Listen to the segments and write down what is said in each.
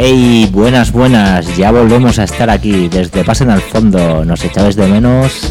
Hey, buenas, ya volvemos a estar aquí desde Pasen al Fondo, nos echabais de menos.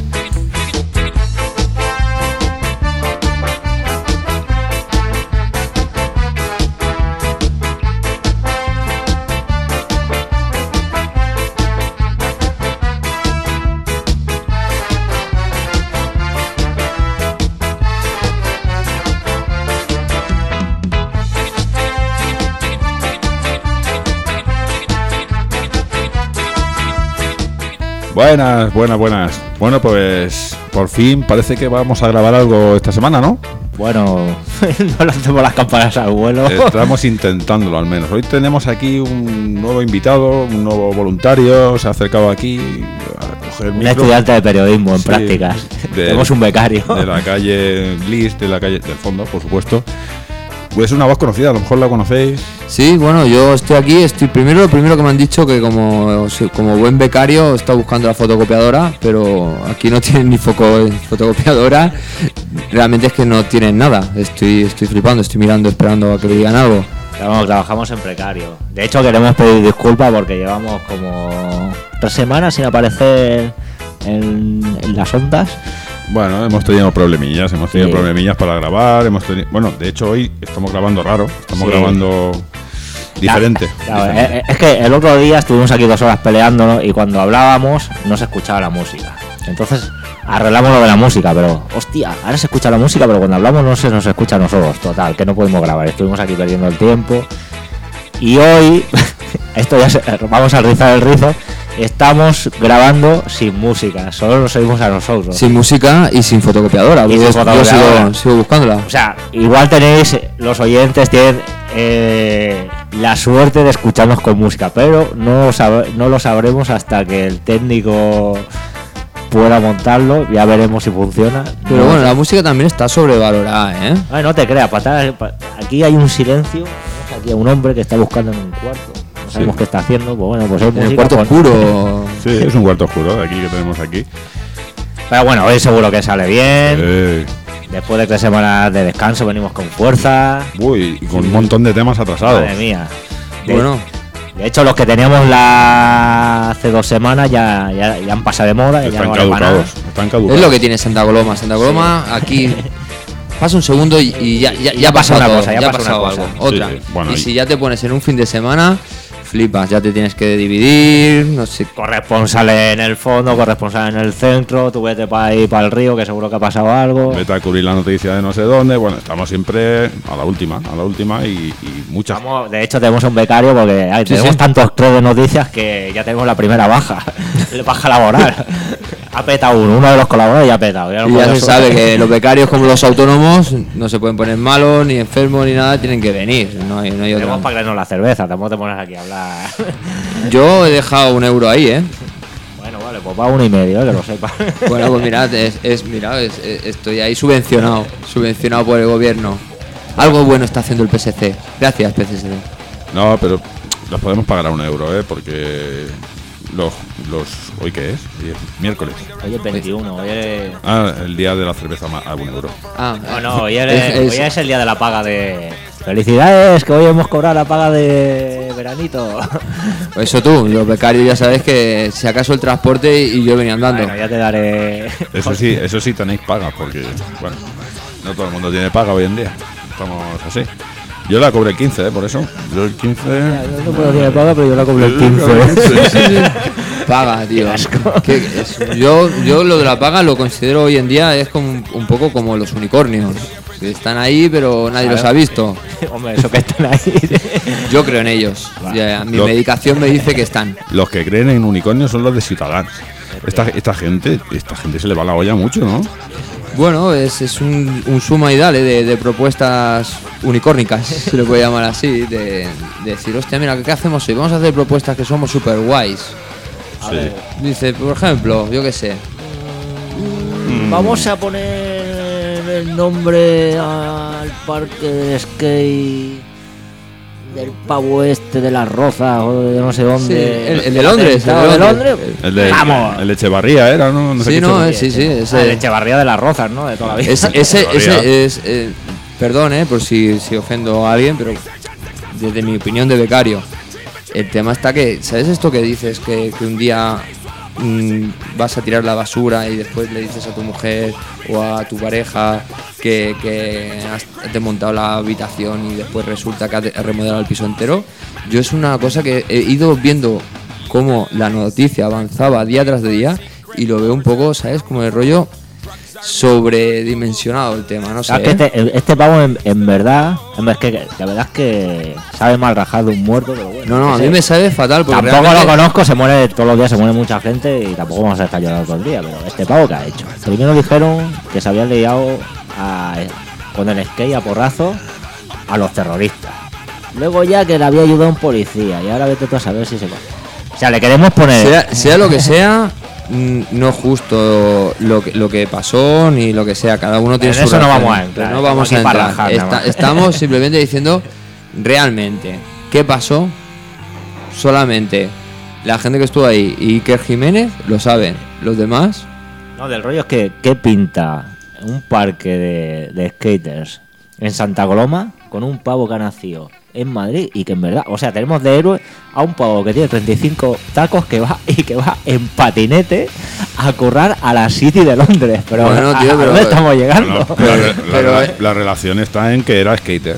Buenas. Bueno, pues por fin parece que vamos a grabar algo esta semana, ¿no? Bueno, no lanzamos las campanas al vuelo. Estamos intentándolo al menos. Hoy tenemos aquí un nuevo invitado, un nuevo voluntario, se ha acercado aquí a coger un estudiante de periodismo en prácticas. Tenemos un becario. De la calle Lis, de la calle del fondo, por supuesto. Pues es una voz conocida, a lo mejor la conocéis. Sí, bueno, yo estoy aquí, lo primero que me han dicho que como buen becario está buscando la fotocopiadora, pero aquí no tienen ni fotocopiadora, realmente es que no tienen nada, estoy flipando, estoy mirando, esperando a que me digan algo. Trabajamos en precario. De hecho queremos pedir disculpas porque llevamos como 3 semanas sin aparecer en las ondas. Bueno, hemos tenido problemillas para grabar, bueno, de hecho hoy estamos grabando raro, grabando diferente. Es que el otro día estuvimos aquí 2 horas peleándonos y cuando hablábamos no se escuchaba la música. Entonces arreglamos lo de la música, pero hostia, ahora se escucha la música, pero cuando hablamos no se nos escucha a nosotros, total, que no podemos grabar, estuvimos aquí perdiendo el tiempo. Y hoy, vamos a rizar el rizo. Estamos grabando sin música, solo nos oímos a nosotros. Sin música y sin fotocopiadora. Yo sigo buscándola. O sea, igual los oyentes tienen la suerte de escucharnos con música, pero no lo sabremos hasta que el técnico pueda montarlo, ya veremos si funciona. Pero bueno, la música también está sobrevalorada, ¿eh? Ay, no te creas, aquí hay un silencio, tenemos aquí a un hombre que está buscando en un cuarto. No sabemos qué está haciendo, pues bueno, pues es un cuarto oscuro. Sí, es un cuarto oscuro aquí que tenemos aquí. Pero bueno, hoy seguro que sale bien. Después de 3 semanas de descanso venimos con fuerza. Uy, y con un montón de temas atrasados. Madre mía. De hecho, los que teníamos hace 2 semanas ya han pasado de moda. Están caducados. Es lo que tiene Santa Coloma. Santa Coloma, aquí pasa un segundo y ya pasa una cosa, ya ha pasado algo. Otra. Sí, bueno, y si ya te pones en un fin de semana, flipas, ya te tienes que dividir, no sé. Corresponsal en el fondo, corresponsal en el centro, tú vete para ahí, para el río, que seguro que ha pasado algo. Vete a cubrir la noticia de no sé dónde. Bueno, estamos siempre a la última y muchas. De hecho, tenemos un becario porque tenemos tantos creos de noticias que ya tenemos la primera baja laboral. Ha petado uno de los colaboradores ya ha petado. Ya se sabe que los becarios, como los autónomos, no se pueden poner malos, ni enfermos, ni nada, tienen que venir. No hay tenemos para creernos la cerveza, tampoco te pones aquí a hablar. Yo he dejado 1 euro ahí, Bueno, vale, pues va 1,5, que lo sepa. Bueno, pues mirad, estoy ahí subvencionado por el gobierno. Algo bueno está haciendo el PSC. Gracias, PSC. No, pero los podemos pagar a 1 euro, porque ¿hoy qué es? Miércoles. Hoy es 21, hoy es... el día de la cerveza a 1 euro. Hoy es el día de la paga de... ¡Felicidades! Que hoy hemos cobrado la paga de veranito. Eso tú, los becarios ya sabes que si acaso el transporte y yo venía andando. Bueno, ya te daré... Eso sí tenéis paga, porque, bueno, no todo el mundo tiene paga hoy en día. Estamos así. Yo la cobré el 15, por eso. Yo el 15... no puedo tener paga, pero yo la cobré el 15. Sí. Paga, tío. Yo lo de la paga lo considero hoy en día es como un poco como los unicornios. Que están ahí, pero nadie los ha visto. Hombre, eso que están ahí. Yo creo en ellos. Mi medicación me dice que están. Los que creen en unicornios son los de Ciudadanos. Esta gente se le va la olla mucho, ¿no? Bueno, es un suma y dale de propuestas unicórnicas, se le puede llamar así, de decir, hostia, mira, ¿qué hacemos hoy? Vamos a hacer propuestas que somos super guays. Dice, por ejemplo, yo qué sé. Vamos a poner el nombre al parque de skate del pavo de las Rozas o de no sé dónde. Sí, el de Londres. Vamos. El de Echevarría era, ¿no? Sí, el de Echevarría de las Rozas, ¿no? De toda la vida. Ese es... perdón, por si ofendo a alguien, pero desde mi opinión de becario, el tema está que, ¿sabes esto que dices? Que un día vas a tirar la basura y después le dices a tu mujer o a tu pareja que has desmontado la habitación y después resulta que has remodelado el piso entero. Yo es una cosa que he ido viendo cómo la noticia avanzaba día tras día y lo veo un poco, ¿sabes? Como el rollo sobredimensionado el tema, no sé. Que este pavo en verdad, es que la verdad es que sabe mal rajar de un muerto, pero bueno. No, a mí me sabe fatal porque tampoco realmente... lo conozco, se muere todos los días, se muere mucha gente y tampoco vamos a estar llorando todo el día, pero este pavo que ha hecho. Primero dijeron que se habían liado con el skate a porrazo a los terroristas. Luego ya que le había ayudado un policía y ahora vete tú a saber si se va. O sea, le queremos poner... Sea lo que sea... No es justo lo que pasó ni lo que sea, cada uno tiene su eso no razón, vamos a entrar, no vamos a entrar. Estamos simplemente diciendo realmente qué pasó. Solamente la gente que estuvo ahí y Iker Jiménez lo saben, los demás no. Del rollo es que ¿qué pinta un parque de skaters en Santa Coloma con un pavo que ha nacido en Madrid y que en verdad, o sea, tenemos de héroe a un pavo que tiene 35 tacos que va en patinete a currar a la City de Londres? Pero bueno, tío, ¿a dónde estamos llegando? La relación está en que era skater.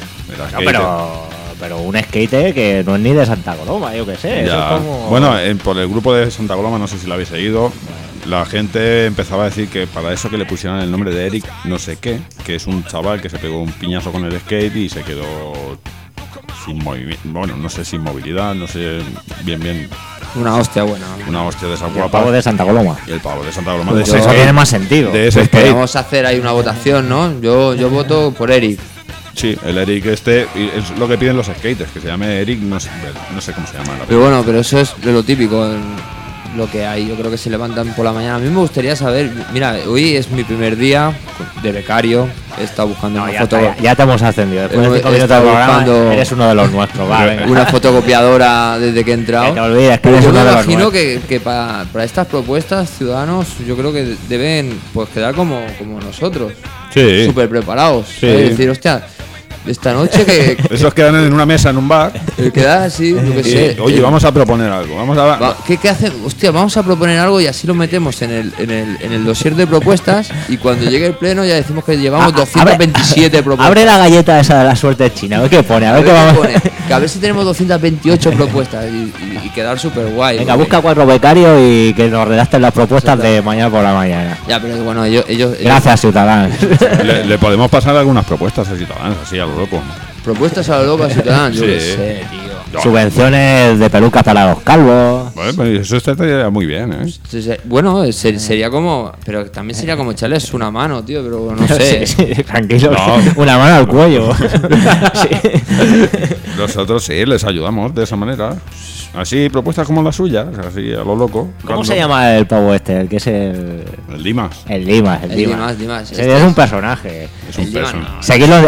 Pero un skater que no es ni de Santa Coloma, yo qué sé. Eso es como... Bueno, por el grupo de Santa Coloma, no sé si lo habéis seguido, la gente empezaba a decir que para eso que le pusieran el nombre de Eric no sé qué, que es un chaval que se pegó un piñazo con el skate y se quedó sin movimiento, bueno, no sé, sin movilidad, no sé bien. Una hostia buena. Una hostia de esa guapa. El pavo de Santa Coloma. Y el pavo de Santa Coloma. Pues eso tiene más sentido. De ese skate. Podemos hacer ahí una votación, ¿no? Yo voto por Eric. Sí, el Eric es lo que piden los skaters, que se llame Eric, no sé cómo se llama. Pero bueno, pero eso es de lo típico, lo que hay. Yo creo que se levantan por la mañana. A mí me gustaría saber, mira, hoy es mi primer día de becario, he estado buscando una foto. Ya te hemos ascendido. Después de 5 minutos de programa, eres uno de los nuestros, vale. Una fotocopiadora desde que he entrado. Te olvides, que yo me imagino que para estas propuestas, Ciudadanos, yo creo que deben pues quedar como nosotros. Sí. Súper preparados. Sí. Es decir, hostia, esta noche que... Esos quedan en una mesa en un bar. Queda así, yo qué sé. Oye, vamos a proponer algo. ¿Qué hacen? Hostia, vamos a proponer algo y así lo metemos en el dossier de propuestas y cuando llegue el pleno ya decimos que llevamos 227 propuestas. Abre la galleta esa de la suerte china, a ver qué pone, Que a ver si tenemos 228 propuestas y quedar súper guay. Venga, busca 4 becarios y que nos redacten las propuestas de mañana por la mañana. Ya, pero bueno, ellos Gracias, Ciudadanos. Le podemos pasar algunas propuestas a Ciudadanos, así a lo loco. Propuestas a lo loco a Ciudadanos, yo Sí. qué sé, tío. Subvenciones de pelucas para los calvos. Bueno, pues eso estaría muy bien, ¿eh? Bueno, sería como... Pero también sería como echarles una mano, tío, pero no sé. Sí, tranquilo. No. Una mano al cuello. Sí. Nosotros sí, les ayudamos de esa manera. Así, propuestas como las suyas, así a lo loco. ¿Cómo se llama el pavo este? El que es el Dimas. El Dimas. Dimas. Es un personaje. Es un peso. Seguidlo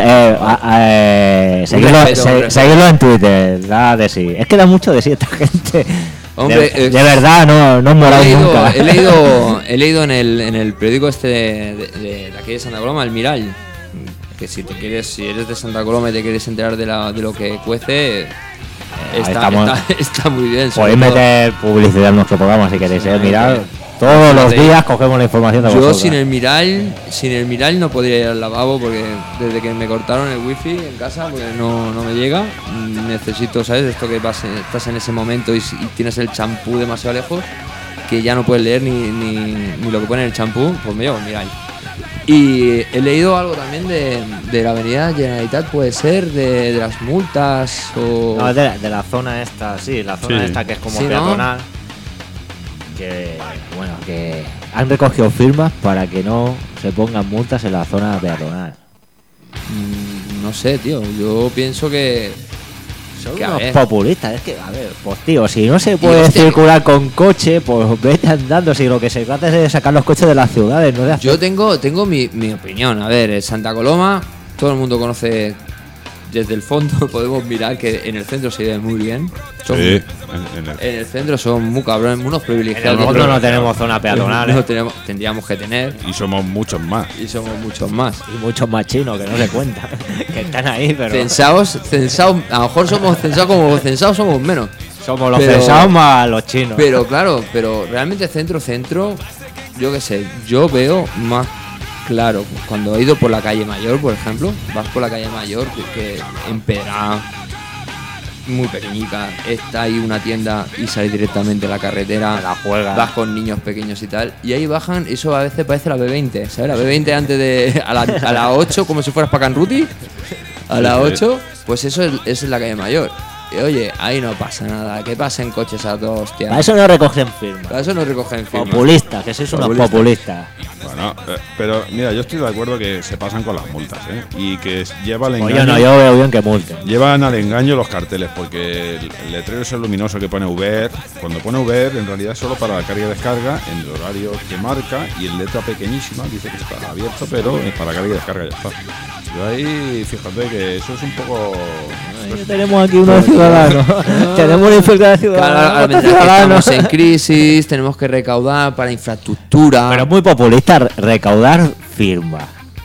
en Twitter, da de sí. Es que da mucho de sí esta gente. Hombre, de verdad, no moráis nunca. He leído en el periódico este de aquí de Santa Coloma, el Miral, que si eres de Santa Coloma y te quieres enterar de lo que cuece, está muy bien. Podéis meter publicidad en nuestro programa si queréis, mirad. Todos los días cogemos la información de vosotros. Yo sin el Miral no podría ir al lavabo porque desde que me cortaron el wifi en casa, porque no me llega, necesito, ¿sabes? Esto que estás en ese momento y tienes el champú demasiado lejos, que ya no puedes leer ni lo que pone en el champú, pues me llevo el Miral. Y he leído algo también de la avenida Generalitat, puede ser, de las multas o... No, de la zona esta, sí, la zona esta que es como peatonal. Que han recogido firmas para que no se pongan multas en la zona peatonal. No sé, tío, yo pienso que... Son unos populistas, es que, a ver, pues tío, si no se puede circular con coche, pues vete andando, si lo que se trata es de sacar los coches de las ciudades, no de hacer... Yo tengo mi opinión, a ver, Santa Coloma, todo el mundo conoce, desde el fondo podemos mirar que en el centro se vive muy bien. Sí, en el centro son muy cabrones, unos privilegiados. En el fondo no tenemos zona peatonal. Tendríamos que tener. Y somos muchos más. Y muchos más chinos que no se cuentan, que están ahí, pero... Censados, a lo mejor somos censados como censados somos menos. Somos los Pero- cesados más los chinos. Pero claro, pero realmente centro, yo qué sé, yo veo más claro. Cuando he ido por la calle Mayor, por ejemplo, vas por la calle Mayor, que empedrada, muy pequeñica, está ahí una tienda y sales directamente a la carretera, Me la juega. vas con niños pequeños y tal, y ahí bajan, eso a veces parece la B20, ¿sabes? La B20 antes de, a las 8, como si fueras para Canruti, a las 8, pues eso es la calle Mayor. Y oye, ahí no pasa nada, que pasen coches a todos, hostia. Para eso no recogen firmas. Para eso no recogen firmas. Populistas, que sois unos populistas. Bueno, pero mira, yo estoy de acuerdo que se pasan con las multas, ¿eh? Y que lleva al Pues engaño. yo veo bien que multen. Llevan al engaño los carteles, porque el letrero ese luminoso que pone Uber, cuando pone Uber, en realidad es solo para la carga y descarga en el horario que marca, y en letra pequeñísima dice que está abierto, pero es para carga y descarga, ya está. Yo ahí, fíjate que eso es un poco. Tenemos aquí unos ciudadanos. Tenemos una infiltrada de Claro, ciudadanos. ahora mientras que estamos en crisis, tenemos que recaudar para infraestructura. Pero es muy populista recaudar firmas.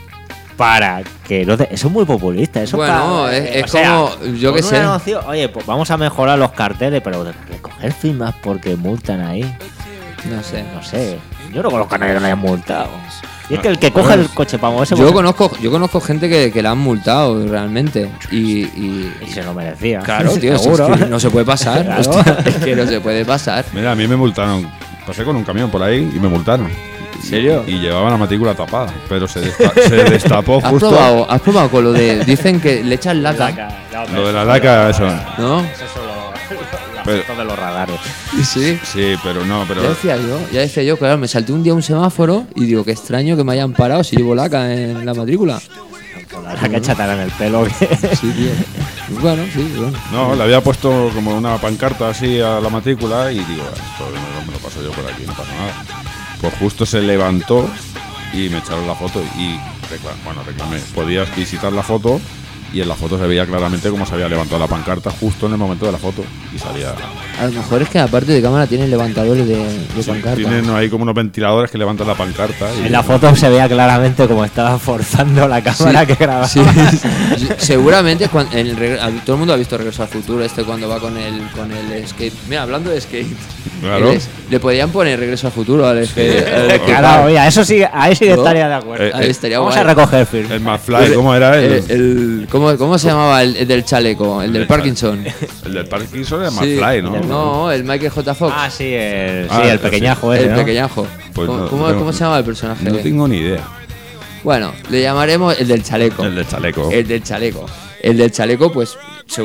Para que no te... Eso es muy populista. Eso Bueno, para- es o sea, como, yo con qué un sé. anuncio, oye, pues vamos a mejorar los carteles, pero recoger firmas porque multan ahí. No sé. No sé. Yo no conozco a nadie que lo hayan multado. Y es que el que coge el coche para moverse. Yo pues, conozco gente que la han multado realmente. Y y se lo merecía. claro, tío, si seguro. es que no se puede pasar. Claro. Hostia, es que no se puede pasar. Mira, a mí me multaron. Pasé con un camión por ahí y me multaron. ¿En serio? Y llevaba la matrícula tapada, pero se destapó ¿Has justo. probado con lo de. Dicen que le echan laca, Lo de la laca, eso. ¿no? Eso son las Pero- fotos de los radares. Sí. Sí, pero no, pero. Ya decía yo, claro, me salté un día un semáforo y digo, qué extraño que me hayan parado si llevo laca en la matrícula. Con la laca chatará en el pelo. Sí, tío. Bueno, sí, bueno. No, le había puesto como una pancarta así a la matrícula y digo, esto no me lo paso yo por aquí, no pasa nada. Pues justo se levantó y me echaron la foto y reclamé. Podías visitar la foto y en la foto se veía claramente cómo se había levantado la pancarta justo en el momento de la foto y salía. A lo mejor es que aparte de cámara tienen levantadores de Sí, pancarta. tienen ahí como unos ventiladores que levantan la pancarta. Y En la foto se veía claramente como estaba forzando la cámara que grababa. Sí, seguramente todo el mundo ha visto Regreso al Futuro, cuando va con el skate. Mira, hablando de skate, Claro. le podían poner Regreso al Futuro al skate. Claro, oye, eso sí, ahí sí que ¿No? estaría de acuerdo. Ahí estaría Vamos guay. a recoger firmas. El McFly, ¿cómo era él? ¿Cómo se llamaba el del chaleco? El del del Parkinson. El del Parkinson era Sí. McFly, ¿no? No, el Michael J. Fox. Ah, sí, el Ah, pequeñajo sí. ese, el ¿no? pequeñajo. Pues ¿Cómo, no cómo- tengo- cómo se llama el personaje? No tengo ni idea. Bueno, le llamaremos el del chaleco. El del chaleco. El del chaleco. El del chaleco, pues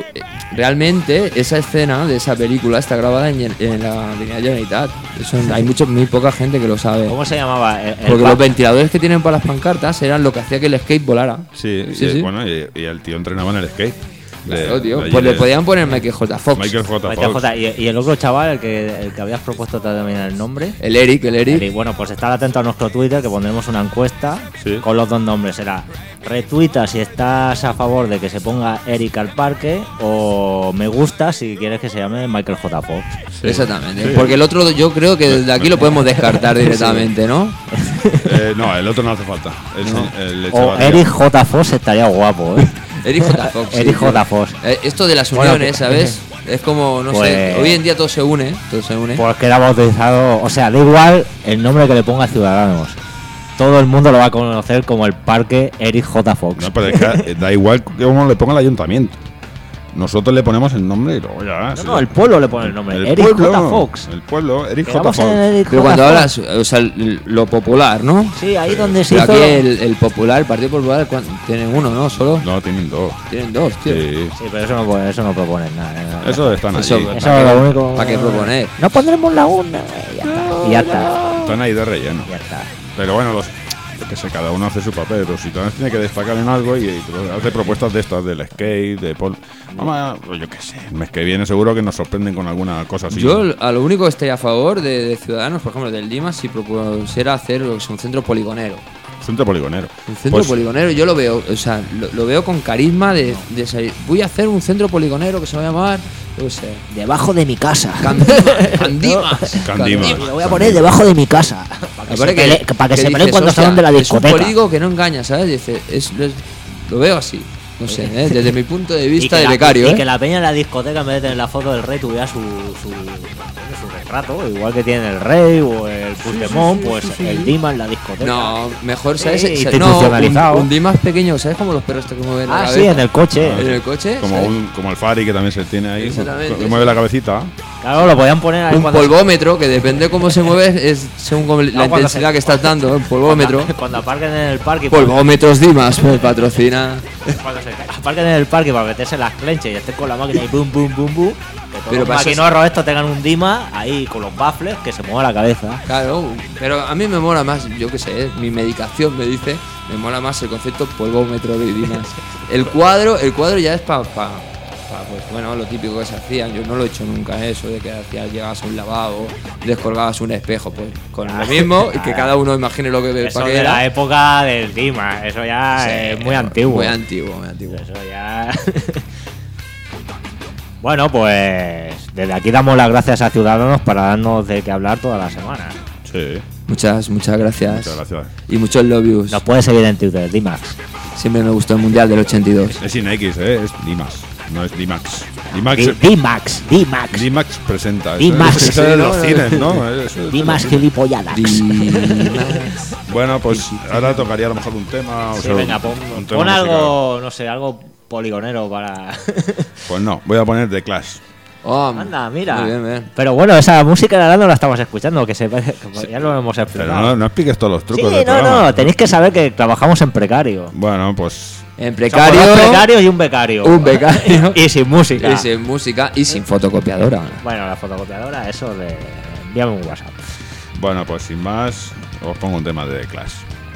realmente esa escena de esa película está grabada en la Avenida Generalitat. Hay muy poca gente que lo sabe. ¿Cómo se llamaba? Porque los ventiladores que tienen para las pancartas eran lo que hacía que el skate volara. Sí, Sí, y, sí. bueno, y el tío entrenaba en el skate. Claro, tío. allí Pues le de- podían poner Michael J. Fox. Michael J. Fox. Y el otro chaval, el que habías propuesto también el nombre. El Eric. Y bueno, pues estar atento a nuestro Twitter, que pondremos una encuesta Sí. con los dos nombres. Será retuita si estás a favor de que se ponga Eric al parque, o me gusta si quieres que se llame Michael J. Fox. Exactamente. Sí. Porque el otro yo creo que desde aquí lo podemos descartar directamente, ¿no? No, el otro no hace falta. El O chaval- Eric J. Fox estaría guapo, ¿eh? Eric J. Fox. sí, Eric tío. J. Fox. Esto de las Bueno, uniones, ¿sabes? Es como, no sé, pues- hoy en día todo se une. Todo se une. Pues queda bautizado, o sea, da igual el nombre que le ponga a Ciudadanos. Todo el mundo lo va a conocer como el parque Eric J. Fox. No, pero es que da igual que uno le ponga el ayuntamiento. Nosotros le ponemos el nombre y luego ya. No, el pueblo le pone el nombre. El Eric pueblo, J. Fox. El pueblo, Eric J. Quedamos en Fox. Eric Pero J. cuando Fox. hablas, o sea, lo popular, ¿no? Sí, ahí donde se Pero hizo. aquí el popular, el Partido Popular, tienen uno, ¿no? Solo. No, tienen dos. Tienen dos, tío. Sí. Sí, pero eso no proponen nada. ¿eh? Eso están Eso- allí. Eso es lo único. ¿Para qué proponer? No pondremos la urna. Ya está. Y ya está. Están ahí de relleno. Ya está. Pero bueno, que sé, cada uno hace su papel. Pero si también tiene que destacar en algo y hace propuestas de estas, del skate, de pol. Vamos, yo qué sé. El mes que viene seguro que nos sorprenden con alguna cosa así. Yo a lo único que estoy a favor de Ciudadanos, por ejemplo, del Dimas, si propusiera hacer un centro poligonero. Centro poligonero. Un centro Pues- poligonero, yo lo veo, o sea, lo veo con carisma de salir. Voy a hacer un centro poligonero que se va a llamar, yo qué sé, Debajo de mi casa. Candimas. Candimas. Lo voy a poner debajo de mi casa. Para que se peleen cuando dices, salen de la "Hostia, discoteca. Es un polígono que no engaña, ¿sabes? Dice, lo veo así. No sé, desde mi punto de Y vista que de la- becario, y que la peña en la discoteca, en vez de tener la foto del rey, tuviera su retrato, igual que tiene el rey o el Puigdemont, pues el Dimas en la discoteca. No, mejor, ¿sabes? Sí, No, institucionalizado. un Dimas pequeño, ¿sabes? Como los perros que mueven la Ah, cabeza. sí, en el coche. En el coche, Como, ¿sabes? como el Fari, que también se tiene ahí. Exactamente, Que mueve la cabecita. Claro, lo podían poner ahí Un cuando polvómetro que depende cómo se mueve es según la cuando intensidad se- que estás dando, un polvómetro. Cuando aparquen en el parque. Polvómetros Dimas, pues patrocina. Cuando se aparquen en el parque para meterse las clenches y estén con la máquina y boom, boom, boom, boom. Que todos Pero los para eso maquinorros estos tengan un Dima ahí con los baffles que se mueva la cabeza. Claro, pero a mí me mola más, yo qué sé, mi medicación me dice, me mola más el concepto polvómetro de Dimas. El cuadro ya es para pues bueno, lo típico que se hacía. Yo no lo he hecho nunca, eso de que hacías, llegabas a un lavabo, descolgabas un espejo, pues con lo mismo, y que cada uno imagine lo que Eso para qué de la era. época del Dima, eso ya Sí, es muy antiguo. Muy antiguo, muy antiguo. Eso ya. Bueno, pues desde aquí damos las gracias a Ciudadanos para darnos de qué hablar toda la semana. Sí, Muchas gracias. muchas gracias. Y muchos love yous. Nos puedes seguir en Twitter, Dimax. Siempre me gustó el Mundial del 82. Es sin X, es Dimas. No es Dimax. Dimax, Dimax, Dimax. Dimax presenta. Dimax. Eso es de los Sí, cines, ¿no? Eso es- Dimax gilipolladas. Dimas. Bueno, pues ahora tocaría a lo mejor un tema. O Sí, sea, venga, pon un tema algo, no sé, algo poligonero para. Pues no, voy a poner The Clash. Oh, Anda, mira. Muy bien, bien. Pero bueno, esa música de ahora no la estamos escuchando, que ya lo hemos Pero explicado. no expliques todos los Sí, trucos del no, programa. no, tenéis que saber que trabajamos en precario. Bueno, pues En Somos precario, dos precarios y un becario. un becario. Y sin música. y sin música y sin fotocopiadora. Bueno, la fotocopiadora, eso de. Envíame un WhatsApp. bueno, pues sin más, os pongo un tema de The Clash.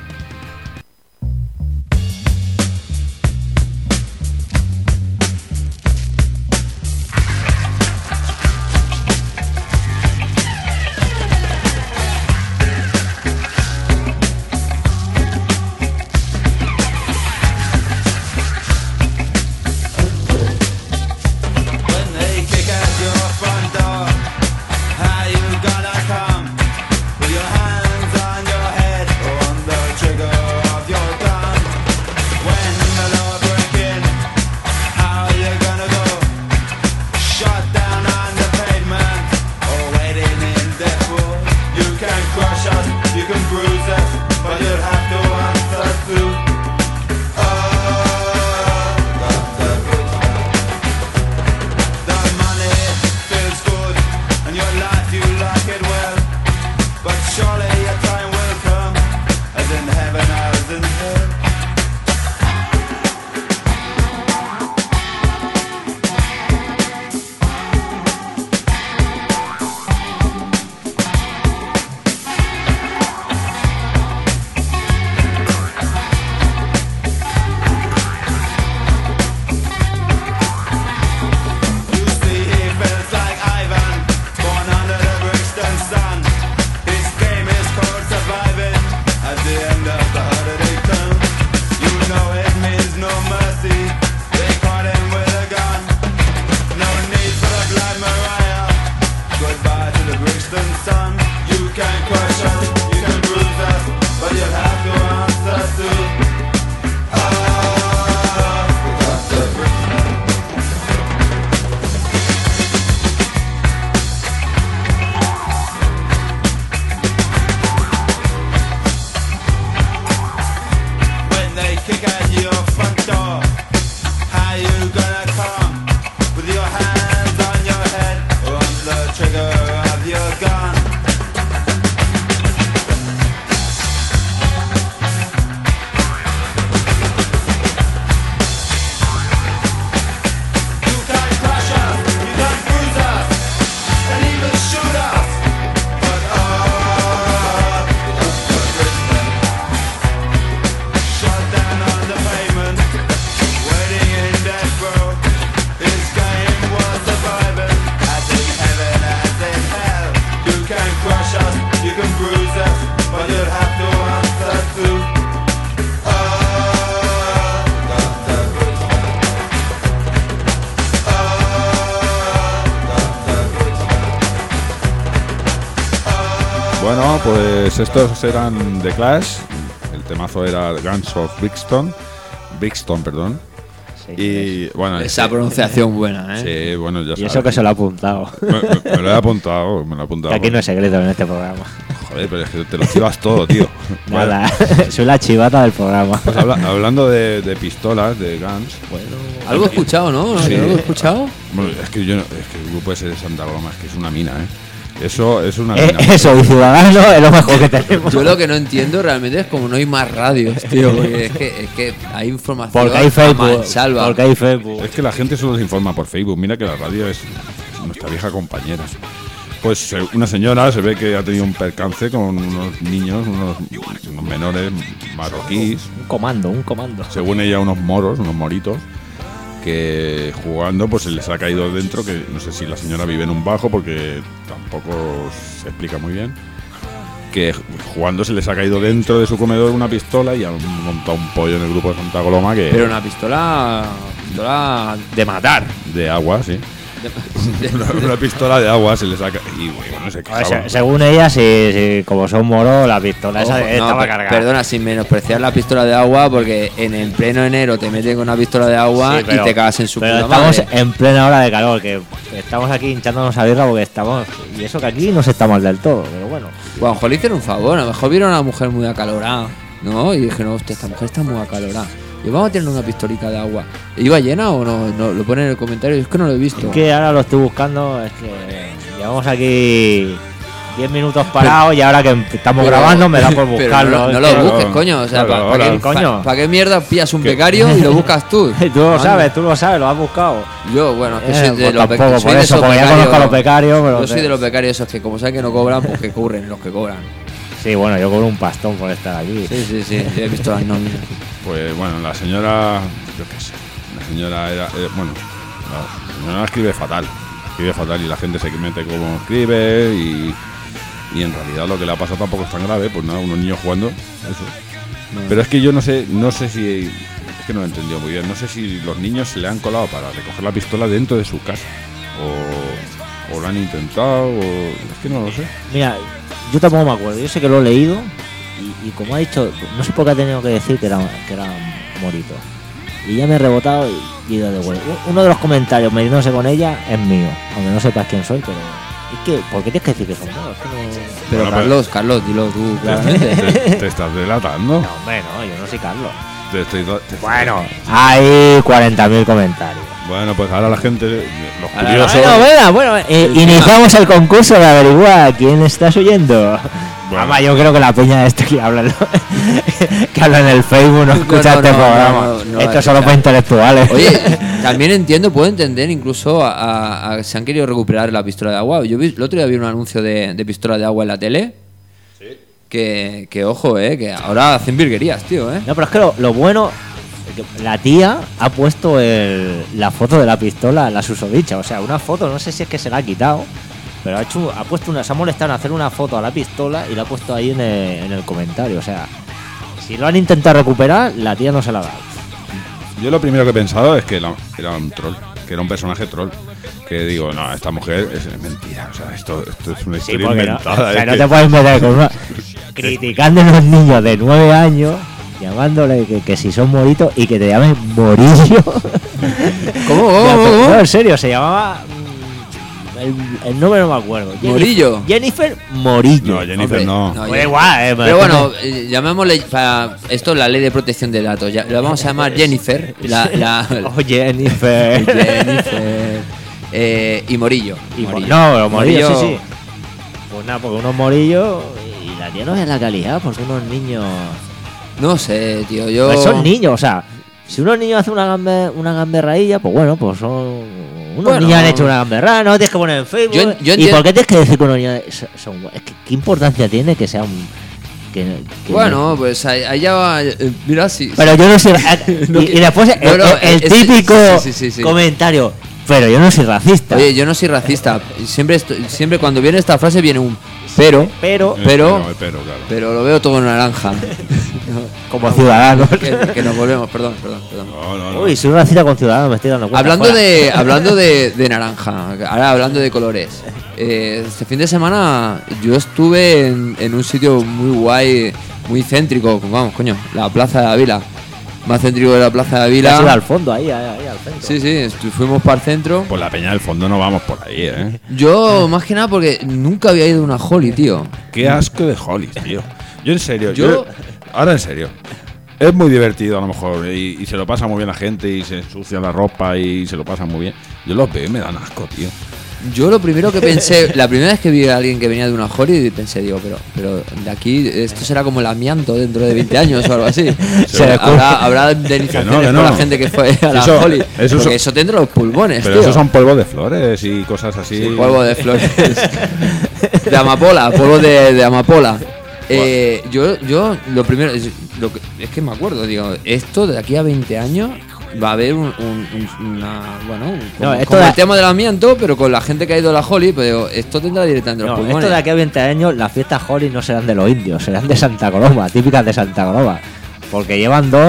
When they kick at your front door, how you gonna come? With your hands on your head, on the trigger of your gun. When the law break in, how you gonna go? Shot down on the pavement, or waiting in death row. You can crush us, you can bruise us, but you'll have to answer to. The money feels good, and your life you like it well. But surely your time will come, as in heaven as in hell. You see, he feels like Ivan, born under the Brixton sun. His game is called surviving at the end of the holiday term. You know it means no mercy. They caught him with a gun. No need for the Black Mariah. Goodbye to the Brixton sun. You can crush us, you can bruise us, but you'll have to answer to. Dr. Brixton. When they kick at your front door, how you gonna come? With your hands on your head, or on the trigger of your gun. You can crush us, you can bruise us, and even shoot us. But shut down on the pavement, waiting in death row. This game was surviving, as in heaven, as in hell. You can crush us, you can bruise us, but you'll have to answer to. Dr. Brixton. Dr. Brixton. Bueno, pues estos eran The Clash. El temazo era Guns of Brixton. Brixton, perdón. Y bueno, Esa pronunciación buena, ¿eh? sí, bueno, ya Y sabes. eso que se lo ha apuntado. Me lo he apuntado, me lo he apuntado. Que aquí no hay secreto en este programa. Joder, pero es que te lo chivas todo, tío. Nada, soy la chivata del programa. Pues hablando de pistolas, de guns, Algo he escuchado, ¿no? Sí. ¿Algo he escuchado? bueno, es que el grupo ese de Santa Coloma es que es una mina, ¿eh? Eso es una mina. Eso, y Ciudadanos es lo mejor que tenemos. Yo lo que no entiendo realmente es como no hay más radios, tío. Porque es que hay información Porque hay a Facebook. mansalva. Porque hay Facebook. Es que la gente solo se informa por Facebook. Mira que la radio es nuestra vieja compañera. Pues una señora se ve que ha tenido un percance con unos niños, unos menores marroquíes, Un comando. según ella unos moros, unos moritos, que jugando pues se les ha caído dentro, que no sé si la señora vive en un bajo porque tampoco se explica muy bien, que jugando se les ha caído dentro de su comedor una pistola y han montado un pollo en el grupo de Santa Coloma que Pero una pistola de matar. de agua, sí. Una pistola de agua se les ha caído y bueno, se A ver, quejaban. según ella, si como son moros, la pistola esa Ojo, estaba no, cargada. Perdona, sin menospreciar la pistola de agua, porque en el pleno enero te meten con una pistola de agua Sí, pero- y te cagas en su pero puta estamos madre. en plena hora de calor, que estamos aquí hinchándonos a birra porque estamos. Y eso que aquí no se está mal del todo, pero bueno. O a lo mejor le hicieron un favor, a lo mejor vieron a una mujer muy acalorada, ¿no? Y dijeron, hostia, esta mujer está muy acalorada. Y vamos a tener una pistolica de agua. ¿Iba llena o no? Lo pone en el comentario, es que no lo he visto. Es que ahora lo estoy buscando, es que llevamos aquí 10 minutos parados y ahora que estamos Pero- grabando me da por pero buscarlo. no es lo que- busques, coño. O sea, Claro, ¿para ahora. qué, Coño. pa' qué mierda pillas un becario y lo buscas tú? Tú lo sabes, tú lo sabes, lo has buscado. Yo, bueno, es que soy de Pues los tampoco, becarios. por eso, porque ya conozco a los becarios, pero Yo soy de los becarios esos que, como saben que no cobran, pues que cubren los que cobran. Sí, bueno, yo cobro un pastón por estar aquí. Sí, yo he visto las nóminas. Pues bueno, la señora, yo qué sé, la señora era, bueno, la señora escribe fatal y la gente se mete como escribe y en realidad lo que le ha pasado tampoco es tan grave, pues nada, unos niños jugando, eso. Pero es que yo no sé si, es que no lo he entendido muy bien, no sé si los niños se le han colado para recoger la pistola dentro de su casa o lo han intentado, o es que no lo sé. Mira, yo tampoco me acuerdo, yo sé que lo he leído y como ha dicho, no sé por qué ha tenido que decir que era morito. Y ya me he rebotado y he ido de vuelta. Uno de los comentarios metiéndose con ella es mío, aunque no sepas quién soy, pero es que, ¿por qué tienes que decir que son moros? Es que no... Pero Bueno, Carlos, dilo tú, Te, claramente. te estás delatando. No, hombre, no, yo no soy Carlos. Bueno, Hay 40.000 comentarios. bueno, pues ahora la gente, los Ahora, curiosos. Bueno, iniciamos el concurso de averiguar quién estás oyendo. Bueno. Además, yo creo que la peña de esto que habla, que habla en el Facebook no escucha este programa. no, Esto es solo para intelectuales. Oye, también entiendo, puedo entender incluso se han querido recuperar la pistola de agua. El otro día vi un anuncio de pistola de agua en la tele. Que ojo, que ahora hacen virguerías, tío, No, pero es que lo bueno, que la tía ha puesto la foto de la pistola en la susodicha. O sea, una foto, no sé si es que se la ha quitado, pero ha puesto se ha molestado en hacer una foto a la pistola y la ha puesto ahí en el comentario. O sea, si lo han intentado recuperar, la tía no se la ha dado. Yo lo primero que he pensado es que era un troll, que era un personaje troll. Que digo, no, esta mujer es mentira. O sea, esto es una Sí, historia porque no, inventada. o sea, es no que- te puedes meter con una... criticando a los niños de 9 años, llamándole que si son moritos y que te llamen morillo. ¿Cómo? No, en serio, se llamaba... el nombre no me acuerdo. Morillo. Jennifer Morillo. No, Jennifer Hombre, no. no, Pues igual, Pero bueno, llamémosle para esto la ley de protección de datos. La vamos a llamar Jennifer. Oh, Jennifer. Jennifer. Y Morillo. No, pero Morillo, sí. Pues nada, porque unos morillos y la tía no es la calidad, porque unos niños... No sé, tío. Yo. Pues son niños, o sea, si unos niños hacen una gamberrailla, pues bueno, pues son... Unos Bueno. niños han hecho una gamberrada, no tienes que poner en Facebook. Yo ¿Y entiendo- por qué tienes que decir que unos niños son... Es que, ¿qué importancia tiene que sea un... Bueno, pues allá va. Mira, sí. Pero yo no soy... No, y después no, no, el es- típico sí. comentario, pero yo no soy racista. Oye, yo no soy racista. Siempre cuando viene esta frase viene un pero. pero Pero- Pero, claro. Pero lo veo todo en naranja. como ciudadano... que nos volvemos, perdón. No. Uy, soy racista con ciudadanos, me estoy dando cuenta. Hablando de naranja, ahora hablando de colores. Este fin de semana yo estuve en un sitio muy guay, muy céntrico, vamos, coño, la Plaza de Ávila. más céntrico de la Plaza de Ya se iba Ávila. al fondo, ahí al centro. Sí, fuimos para el centro. Por la peña del fondo no vamos por ahí, ¿eh? Yo, más que nada, porque nunca había ido a una Holly, tío. Qué asco de Hollies, tío. Yo en serio, Yo- ahora en serio. Es muy divertido a lo mejor y se lo pasa muy bien la gente y se ensucia la ropa y se lo pasa muy bien. Yo los veo y me dan asco, tío. Yo lo primero que pensé, la primera vez que vi a alguien que venía de una Holly, pensé, digo, pero de aquí esto será como el amianto dentro de 20 años o algo así. Habrá indemnizaciones Que no. por la gente que fue a la Eso- Holly. eso Porque son- eso tendrá los pulmones, Pero tío. esos son polvos de flores y cosas así. Sí, polvo de flores. De amapola, polvo de amapola. Yo lo primero, es que me acuerdo, digo, esto de aquí a 20 años va a haber una, bueno, como, No, esto como de- el tema del amianto, pero con la gente que ha ido a la Holly, pero digo, esto tendrá directamente los No, pulmones. esto de aquí a 20 años, las fiestas Holly no serán de los indios, serán de Santa Coloma, típicas de Santa Coloma. Porque llevan dos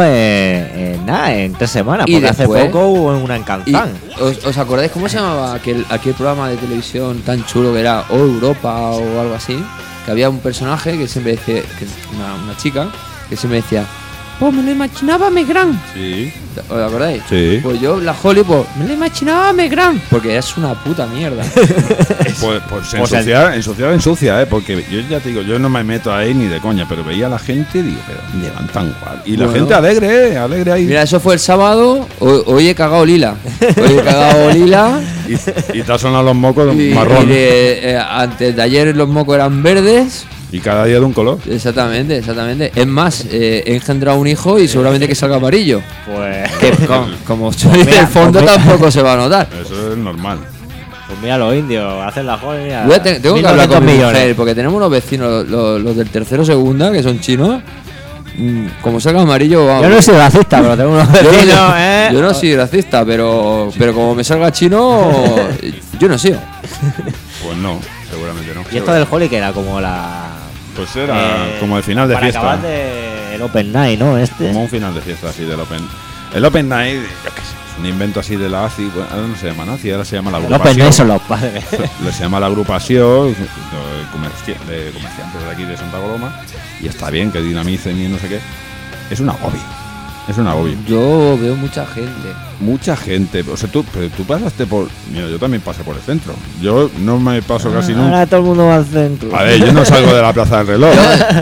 en 3 semanas. Y Porque hace después- poco hubo una en Y, Canzán. ¿os acordáis cómo se llamaba aquel programa de televisión tan chulo que era O Europa o algo así? Que había un personaje que siempre decía, una chica, que siempre decía, pues me lo imaginaba Megrán. Sí. ¿Os acordáis? Sí. Pues yo, la Holly, pues me lo imaginaba Megrán. Porque es una puta mierda. Pues O sea, ensucia, ¿eh? Porque yo ya te digo, yo no me meto ahí ni de coña, pero veía a la gente y digo, pero llevan tan guay. Y la Bueno. gente alegre ahí. Mira, eso fue el sábado. Hoy he cagado lila. Hoy he cagado lila. Y te ha sonado los mocos Y, marrón. antes de ayer los mocos eran verdes. Y cada día de un color. Exactamente. Es más, he engendrado un hijo y seguramente que salga amarillo. Pues, Que como soy mira, del fondo pues mira. tampoco se va a notar. Eso es normal. pues mira los indios, hacen la Holly. Mira, Tengo que hablar con 1.900 mi millones. mujer, porque tenemos unos vecinos, los del tercero segunda, que son chinos. Como salga amarillo, vamos. Yo no soy racista, pero tengo unos Yo no- vecinos, ¿eh? yo no soy racista, pero como me salga chino, yo no soy. Pues no, seguramente no. Y esto del Holly que era como la. Pues era como el final de para fiesta. acabar el Open Night, ¿no? Como un final de fiesta así del Open. El Open Night, yo qué sé, es un invento así de la ACI. Bueno, ahora no se llama ACI, ahora se llama la El Open agrupación. Night son los padres. Se llama la agrupación de comerciantes de aquí de Santa Coloma. Y está bien que dinamicen y no sé qué. Es un agobio. Es un agobio. Yo veo mucha gente. Mucha gente. O sea, tú pasaste por. Mira, yo también pasé por el centro. Yo no me paso casi nunca. Ahora todo el mundo va al centro. A ver, yo no salgo de la Plaza del Reloj.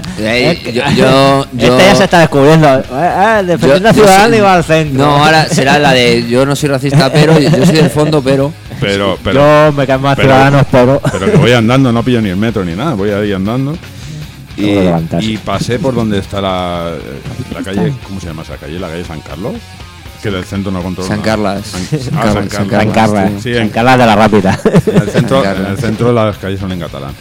Yo Este ya se está descubriendo. Defendiendo a Ciudadanos y va al centro. No, ahora será la de yo no soy racista, pero yo soy del fondo, pero. Pero Yo me caen más pero- Ciudadanos, pero. que voy andando, no pillo ni el metro ni nada, voy ahí andando. Tengo que levantarse. Y pasé por donde está la calle, ¿cómo se llama esa calle? La calle San Carlos, que del centro no controla. San Carlas. San San Carlos. San Carlas. Sí, San en, Carlas de la Rápida. en el centro, San Carlos. en el centro las calles son en catalán.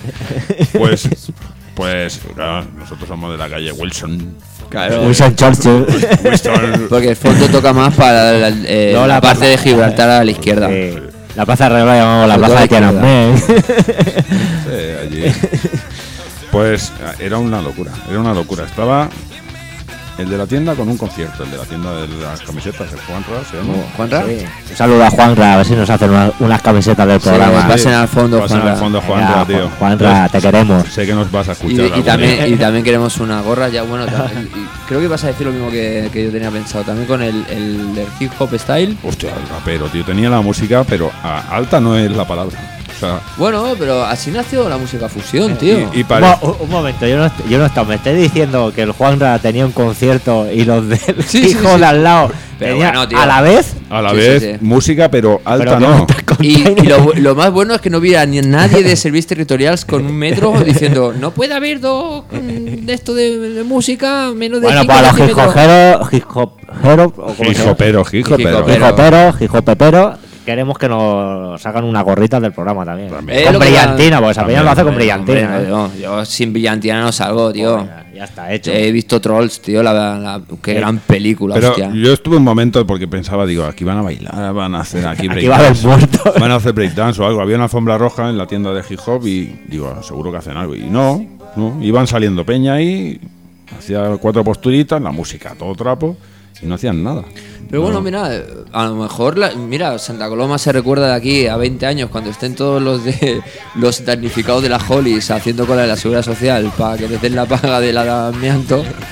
Pues claro, nosotros somos de la calle Wilson. Wilson Churchill. Wilson. Porque el fondo toca más para No, la la parte plaza. de Gibraltar a la izquierda. Sí. La plaza de Reloj la llamamos la Sobre plaza de todo a la Tiananmen. Sí, allí. Pues era una locura, Estaba el de la tienda con un concierto, el de la tienda de las camisetas, el Juan Ras, ¿se llama? ¿Juanra? Sí. Un saludo a Juanra, a ver si nos hacen unas camisetas del programa. pasen al fondo, Pasen Juanra. al fondo, Venga, Juanra, tío. Juanra, te queremos. Sé que nos vas a Y, escuchar. y algún también, día. y también queremos una gorra ya, bueno, y creo que vas a decir lo mismo que yo tenía pensado, también con el del hip hop style. Hostia, el rapero, tío. Tenía la música, pero alta no es la palabra. O sea, Bueno, pero así nació la música fusión, tío. y Un, pare- un momento, yo no he estado. Me estés diciendo que el Juanra tenía un concierto y los del Sí, sí, hijo sí. de al lado Pero tenían bueno, tío. a la vez. a la sí, vez, sí, sí. música, pero alta Pero que no. me estás contando. Y lo más bueno es que no hubiera ni nadie de servicios territoriales con un metro diciendo no puede haber dos de esto de música menos de Bueno, 5 para los decímetros. hip-hoperos, o como se llama, Hijopero. hip-hoperos, queremos que nos hagan unas gorritas del programa también. También. Con lo que brillantina, porque esa también, peña lo hace con también, brillantina. Hombre, ¿eh? yo sin brillantina no salgo, tío. Joder, ya está hecho. He visto Trolls, tío, qué gran película, Pero hostia. yo estuve un momento porque pensaba, digo, aquí van a bailar, van a hacer aquí Aquí va a haber breakdance, muertos. van a hacer breakdance o algo. Había una alfombra roja en la tienda de hip hop y digo, seguro que hacen algo. Y no, iban saliendo peña ahí, hacía 4 posturitas, la música, todo trapo, y no hacían nada. Pero bueno, No. mira, a lo mejor, mira, Santa Coloma se recuerda de aquí a 20 años cuando estén todos los damnificados de la Hollies haciendo cola de la Seguridad Social para que les den la paga del amianto.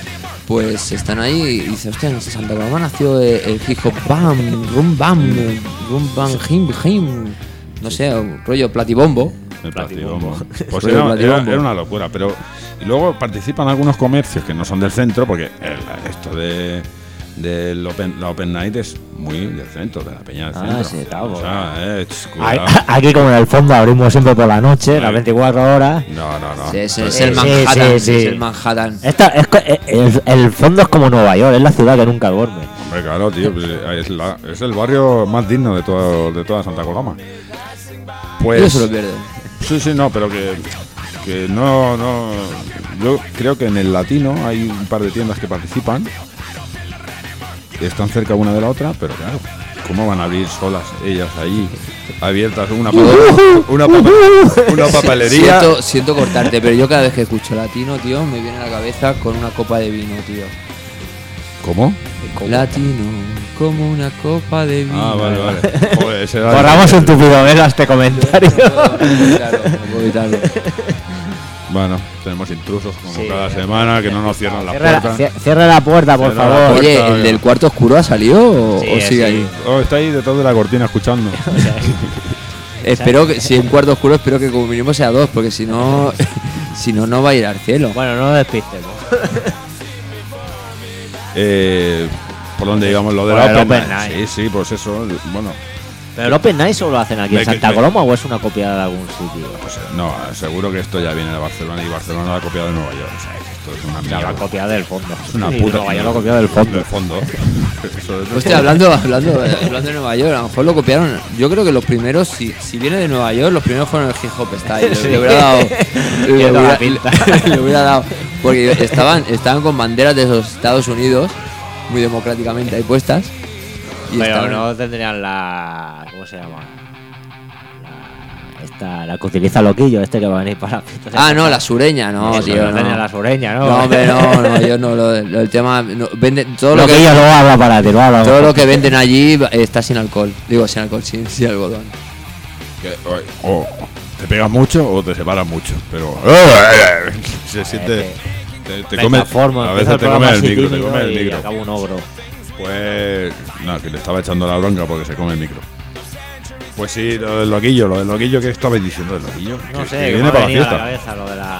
pues están ahí y dice, hostia, en Santa Coloma nació el hip hop rum bam, him, no sé, rollo platibombo. El platibombo. Pues Rollo platibombo. era una locura, pero... Y luego participan algunos comercios que no son del centro, porque esto de la Open Night es muy del centro, de la peña del centro. Sí, claro. O sea, cuidado. Aquí como en el fondo abrimos siempre por la noche, las 24 horas. No. Sí, es Sí, el Manhattan, sí. es el Manhattan. El fondo es como Nueva York, es la ciudad que nunca duerme. Hombre, claro, tío, pues, es el barrio más digno de toda Santa Coloma. Pues... Ellos se lo pierden. Sí, no, pero que no... Yo creo que en el Latino hay un par de tiendas que participan. Están cerca una de la otra, pero claro, ¿cómo van a abrir solas ellas ahí, abiertas una papelería? Siento cortarte, pero yo cada vez que escucho latino, tío, me viene a la cabeza con una copa de vino, tío. ¿Cómo? Latino, como una copa de vino. Ah, vale. Joder, ese era Borramos un tupido velo a este comentario. No puedo evitarlo. Bueno, tenemos intrusos como Sí, cada semana que no nos cierran la Cierre puerta. cierre la puerta, por Cierra la favor. puerta. Oye, ¿el del cuarto oscuro ha salido o Sí, sigue sí. ahí? Oh, está ahí detrás de la cortina escuchando. Espero que, si en cuarto oscuro, espero que como mínimo sea 2, porque si no, no va a ir al cielo. Bueno, no nos despistemos. ¿Por dónde digamos lo de Por la el Open Open Night? Night. Sí, pues eso, bueno. ¿Pero el Open Night solo lo hacen aquí en Me- Santa me- Coloma o es una copia de algún sitio? Pues, no, seguro que esto ya viene de Barcelona y Barcelona lo ha copiado de Nueva York. O sea, esto es una Ya lo han mierda. copiado del fondo. Es una Y puta. Nueva York lo ha copiado del fondo. Del fondo. Eso es- Hostia, hablando de Nueva York, a lo mejor lo copiaron. Yo creo que los primeros, si viene de Nueva York, los primeros fueron el hip hop style. Sí. Le hubiera dado. Tiene toda la pinta. Le hubiera dado. Porque estaban con banderas de los Estados Unidos, muy democráticamente ahí puestas. Y Pero estaban- no tendrían la... ¿Cómo se llama? La que utiliza Loquillo, este que va a venir para las fiestas. Ah, no, la sureña, no, Eso, tío. no tenía No. la sureña, ¿no? No, hombre, no, yo no, el tema, no, venden, todo lo Loquillo que luego habla para ti, no habla. todo lo que venden allí está sin alcohol, sin alcohol, sin algodón. O te pegas mucho o te separas mucho. Pero. Se siente. Te Me come. transformo, A empiezo veces te programa come el así micro, te tímido come el y micro. acabo un ogro. Pues. No, que le estaba echando la bronca porque se come el micro. Pues sí, lo del loquillo, ¿qué estabais diciendo del loquillo? No Que sé, que viene me ha para la venido a la fiesta. cabeza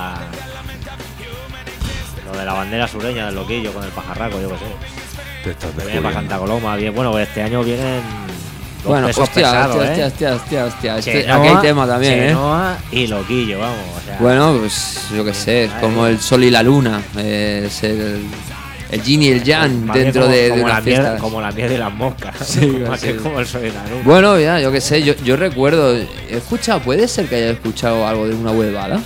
lo de la bandera sureña del Loquillo con el pajarraco, yo qué sé. Te estás Que viene para descubriendo. Santa Coloma, bien, bueno, que este año vienen dos Bueno, pesos hostia, pesados, hostia. Chenoa, Aquí hay tema también, Chenoa y Loquillo, vamos. O sea, Bueno, pues yo qué sé, es como el sol y la luna, es el yin y el yang más bien dentro como- de como una la mierda, fiesta. como la miel y las moscas. Sí, más que sí. como el sol y la luna. Bueno, ya, yo qué sé, yo recuerdo, he escuchado, puede ser que haya escuchado algo de una huevada.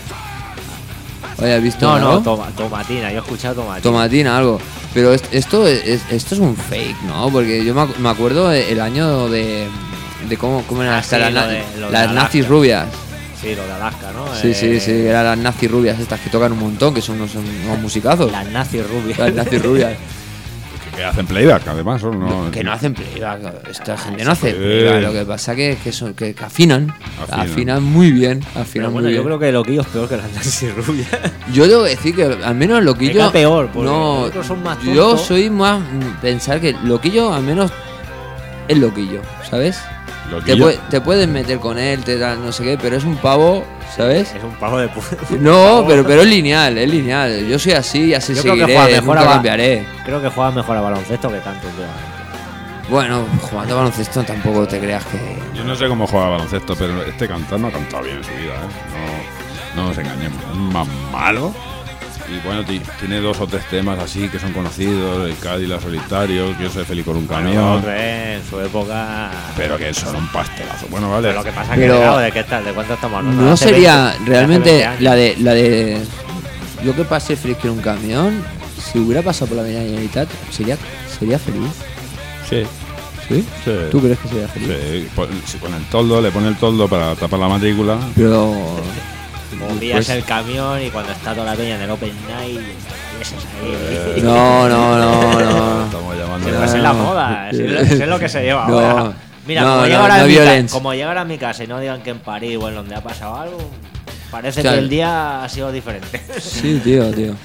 ¿O hayas visto No, algo? no, tomatina, yo he escuchado tomatina. Tomatina, algo. Pero esto es un fake, ¿no? Porque yo me acuerdo el año de cómo eran Ah, hasta sí, las, lo de las Alaska. nazis rubias. Sí, lo de Alaska, ¿no? Sí, eran las nazis rubias estas que tocan un montón, que son unos musicazos. Las nazis rubias. Las nazis rubias. Que hacen playback, además. ¿o no? Que no hacen playback, esta gente no hace Sí. playback. Lo que pasa que afinan, Afinan. afinan muy bien, Pero afinan bueno, muy yo bien. creo que Loquillo es peor que las nazis rubias. Yo debo decir que al menos Loquillo. Me cae peor, porque no, los otros son más yo tontos. soy más pensar que Loquillo al menos es Loquillo, ¿sabes? Loquillo. Te puedes meter con él, te da no sé qué, pero es un pavo, ¿sabes? Es un pavo de puta. No, pero es lineal, es lineal. Yo soy así y así Yo creo que seguiré, juega mejor nunca a- cambiaré. Creo que juega mejor a baloncesto que tanto últimamente. Bueno, jugando a baloncesto tampoco te creas que. Yo no sé cómo juega baloncesto, pero este cantar no ha cantado bien en su vida, ¿eh? No nos engañemos. Es más malo. Y bueno, tiene 2 o 3 temas así que son conocidos: el Cadillac solitario, Quiero ser feliz con un Bueno, camión. hombre, en su época. Pero que son un pastelazo. Bueno, vale. Pero lo que pasa Pero- que claro, ¿de qué tal? ¿De cuánto estamos hablando? No Hace sería 20, realmente hace 20 años. la de yo que pasé feliz en un camión, si hubiera pasado por la avenida Generalitat, sería feliz. Sí. ¿Sí? Sí. ¿Tú crees que sería feliz? Sí, si con el toldo, le pone el toldo para tapar la matrícula. Pero Como pillas pues- el camión y cuando está toda la peña en el Open Night, empiezas ahí. no. Estamos llamando. Si es la moda, si es lo que se lleva No. ahora. Mira, No, como, no, llegar a no mi violence. como llegar a mi casa y no digan que en París o en donde ha pasado algo, parece O sea, que el día ha sido diferente. Sí, tío.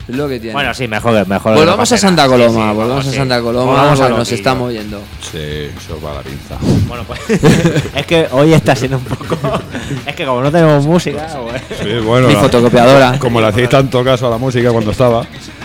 Es lo que tiene. Bueno, sí, mejor. Volvamos a Santa Coloma, Volvamos a Santa Coloma, Volvamos a pues nos Loquillo. estamos yendo. Sí, eso va a la pinza. Bueno, pues es que hoy está siendo un poco. Es que como no tenemos música, pues. Sí, bueno. Mi fotocopiadora. Como le hacéis tanto caso a la música cuando estaba.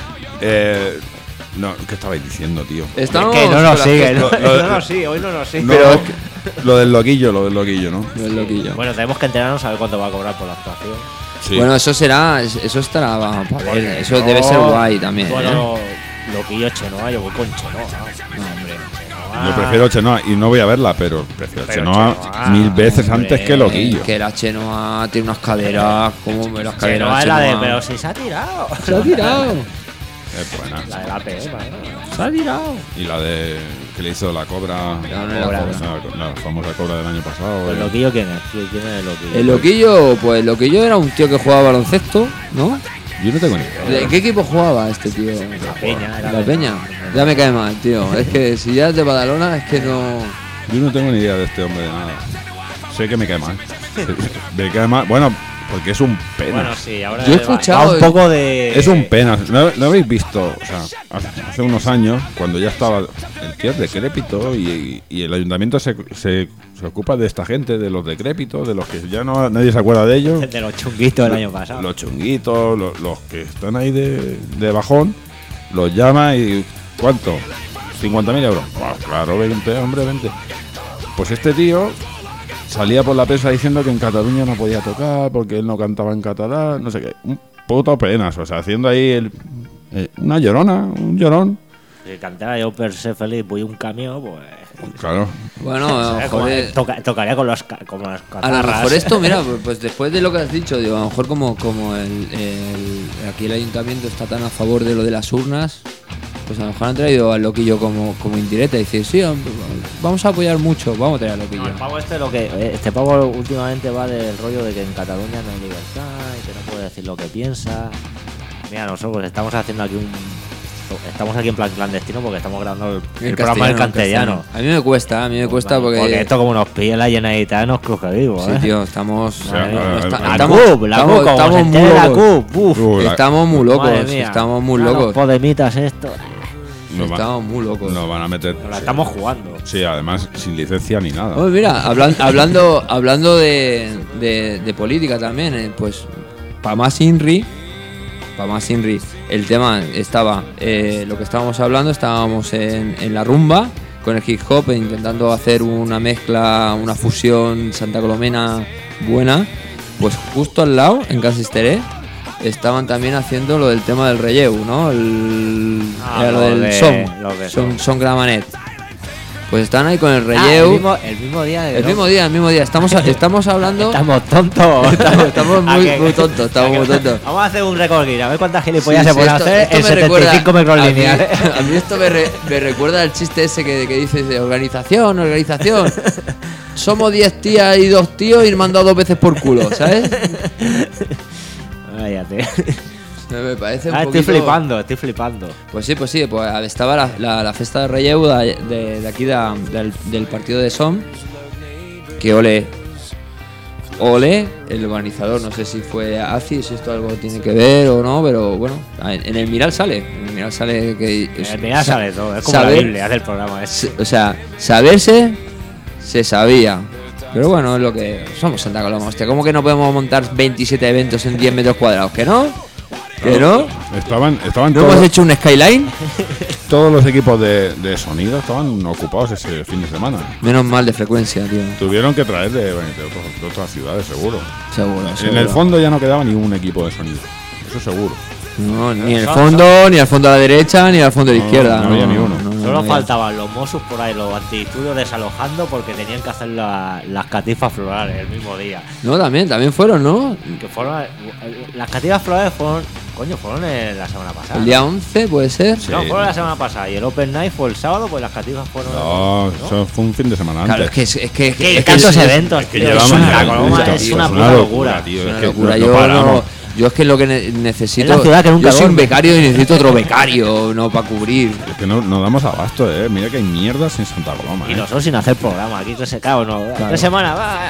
No, ¿qué estabais diciendo, tío? Estamos Es que no con nos la sigue, fiesta. no nos sigue, hoy no nos sigue. No, Pero es lo del loquillo, ¿no? El loquillo. Bueno, tenemos que enterarnos a ver cuánto va a cobrar por la actuación. Sí. Bueno, eso estará para ver. Eso debe ser guay también. Bueno, Loquillo Chenoa, yo voy con Chenoa. No, hombre, Chenoa. Yo prefiero Chenoa y no voy a verla, pero prefiero Pero Chenoa Chenoa, 1000 veces hombre, antes que Loquillo. Que la Chenoa tiene unas caderas. ¿Cómo me las caderas? Chenoa es la de. Chenoa? Pero si se ha tirado. Se ha tirado. Es buena. La de la PM, ¿no? Se ha tirado. Y la de que le hizo la cobra. No, no es la Cobra. Cobra. La famosa cobra del año pasado. ¿El Loquillo quién es? ¿Quién es el Loquillo? El Loquillo, pues el Loquillo era un tío que jugaba baloncesto, ¿no? Yo no tengo ni idea. ¿De qué equipo jugaba este tío? La Peña. La Peña. Ya me cae mal, tío. Es que si ya es de Badalona, es que no. Yo no tengo ni idea de este hombre de nada. Sé que me cae mal. Me cae mal. Bueno, porque es un pena. Bueno, sí, ahora Yo he va escuchado- un poco de. Es un pena. ¿No habéis visto? O sea, hace unos años, cuando ya estaba el tío decrépito y el ayuntamiento se ocupa de esta gente, de los decrépitos, de los que ya no nadie se acuerda de ellos. De los chunguitos del año pasado. Los chunguitos, los que están ahí de bajón, los llama y ¿cuánto? 50.000 euros. Pues claro, 20, hombre, 20. Pues este tío salía por la prensa diciendo que en Cataluña no podía tocar porque él no cantaba en catalán, no sé qué. Un puto penas, o sea, haciendo ahí una llorona, un llorón. Si cantara yo per ser feliz, voy un camión, pues. Claro. Bueno, a lo mejor es- Tocaría con las a lo catarras. mejor esto, mira, pues después de lo que has dicho, digo, a lo mejor como aquí el ayuntamiento está tan a favor de lo de las urnas, pues a lo mejor han traído al Loquillo como indirecta y decir, sí, vamos a apoyar mucho, vamos a traer al Loquillo. No, el pavo este pavo últimamente va del rollo de que en Cataluña no hay libertad y que no puede decir lo que piensa. Mira, nosotros estamos haciendo aquí estamos aquí en plan clandestino porque estamos grabando el programa en castellano. A mí me cuesta porque esto como nos pilla la llenadita nos cruje vivo, sí, tío, estamos sea, La estamos CUP, como estamos se muy entere la locos. CUP, uf. Uy, Estamos muy locos, Madre mía. estamos muy Claro, locos. Podemitas esto. Estamos muy locos. Nos van a meter. Nos la estamos jugando. Sí, además sin licencia ni nada. Oye, mira, hablando de política también, pues para más Inri, el tema estaba, lo que estábamos hablando, estábamos en la rumba con el hip hop, intentando hacer una mezcla, una fusión santa-colomena buena, pues justo al lado, en Casisteré, estaban también haciendo lo del tema del relleu, ¿no? Era lo del son Gramanet. Pues están ahí con el relleu. El mismo día de El mismo día. Estamos hablando. Estamos tontos. Estamos muy tontos. Vamos a hacer un récord Guinness, a ver cuántas gilipollas Sí, se sí, pueden esto- hacer esto en me 75 recuerda- metros a mí- lineales. A mí esto me recuerda al chiste ese que dices de organización. Somos 10 tías y 2 tíos y me han dado 2 veces por culo, ¿sabes? Cállate. Me parece un Estoy poquito... estoy flipando. Pues sí, pues estaba la fiesta de relleu de aquí del partido de SOM. Que ole, el organizador, no sé si fue ACI, si esto algo tiene que ver o no, pero bueno, en el Miral sale. Que Mira, sale todo, es como la Biblia del programa. O sea, saberse se sabía. Pero bueno, es lo que somos Santa Coloma, hostia. ¿Cómo que no podemos montar 27 eventos en 10 metros cuadrados? ¿Que no? ¿Que no? Estaban ¿No hemos hecho un skyline? todos los equipos de sonido estaban ocupados ese fin de semana. Menos mal de frecuencia, tío. Tuvieron que traer de otras ciudades, seguro. Seguro. En el fondo ya no quedaba ni un equipo de sonido. Eso seguro. No, ni en el fondo, ni al fondo a la derecha, ni al fondo a la No, izquierda. no había ni uno. Solo había. faltaban los Mossos por ahí, los antidisturbios desalojando porque tenían que hacer las catifas florales el mismo día. No, también fueron, ¿no? Que fueron. Las catifas florales fueron la semana pasada. El día 11 puede ser. Sí. No, fueron la semana pasada y el Open Night fue el sábado, pues las catifas fueron. No, eso fue un fin de semana Claro, antes. es que ¿Qué es tantos es- eventos? Es que tío? llevamos Santa ya Coloma justo, es tío, una es puta locura. tío. Es Es una que locura. no paramos. Yo es que lo que necesito. Es la ciudad que nunca yo soy un duerme. becario y necesito otro becario, no para cubrir. Es que no damos abasto, Mira que hay mierdas en Santa Coloma, Y nosotros sin hacer programa, aquí 3 semanas, va.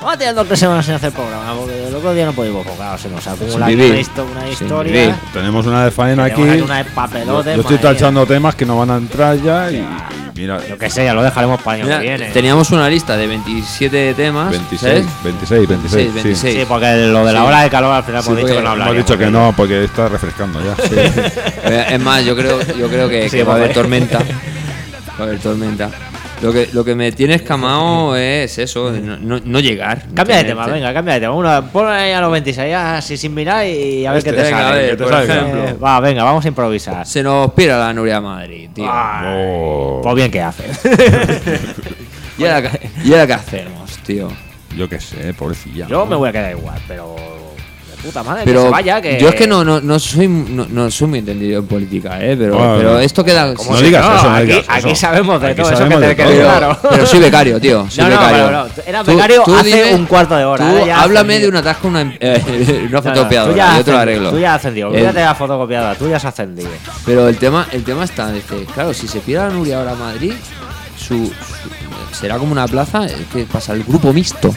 Vamos a tener 2 o 3 semanas sin hacer programa, porque el otro día no podemos enfocar, se nos acumula Sin aquí vivir. una Sin historia. vivir. Tenemos una de faena aquí. Tenemos una de Yo papelotes. estoy madre mía. tachando temas que no van a entrar ya y mira, Yo que sé, ya lo dejaremos para el año Mira, que viene. teníamos una lista de 27 temas. 26, 26, 26. Sí, 26. Sí, porque lo de la Sí. hora de calor al final Sí, hemos dicho porque que no Hemos hablaríamos. dicho que no, porque está refrescando ya. Es más, yo creo que, Sí, que va a haber joder. tormenta. Va a haber tormenta. Lo que me tiene escamado es eso, no llegar. Cambia de tema, venga, cambia de tema. Pon ahí a los 26 así sin mirar y a ver qué te venga, sale. a ver, ¿Qué te por salga? ejemplo. Va, venga, vamos a improvisar. Se nos pira la Nuria Madrid, tío. Oh, Pues bien que hace. ¿Y ahora qué hacemos, tío? yo qué sé, pobrecilla. Yo me voy a quedar igual, pero de puta madre, que Pero se vaya, que... yo es que no soy muy entendido en política, pero, Bueno, pero esto queda... ¿Cómo No se- digas eso, no aquí, digas aquí eso. sabemos de Aquí todo eso que sabemos te de quede todo. claro. Pero soy becario, tío. Soy No, becario. pero era becario Tú hace dime- un cuarto de hora. Tú ahora ya ha háblame de ascendido. un atasco, una No, no, fotocopiadora, tú ya yo te lo has arreglo. Tú ya has ascendido, El- olvídate de la fotocopiadora, tú ya has ascendido. Pero el tema está, dice, claro, si se pierde la Nuria ahora a Madrid, será como una plaza que pasa el grupo mixto.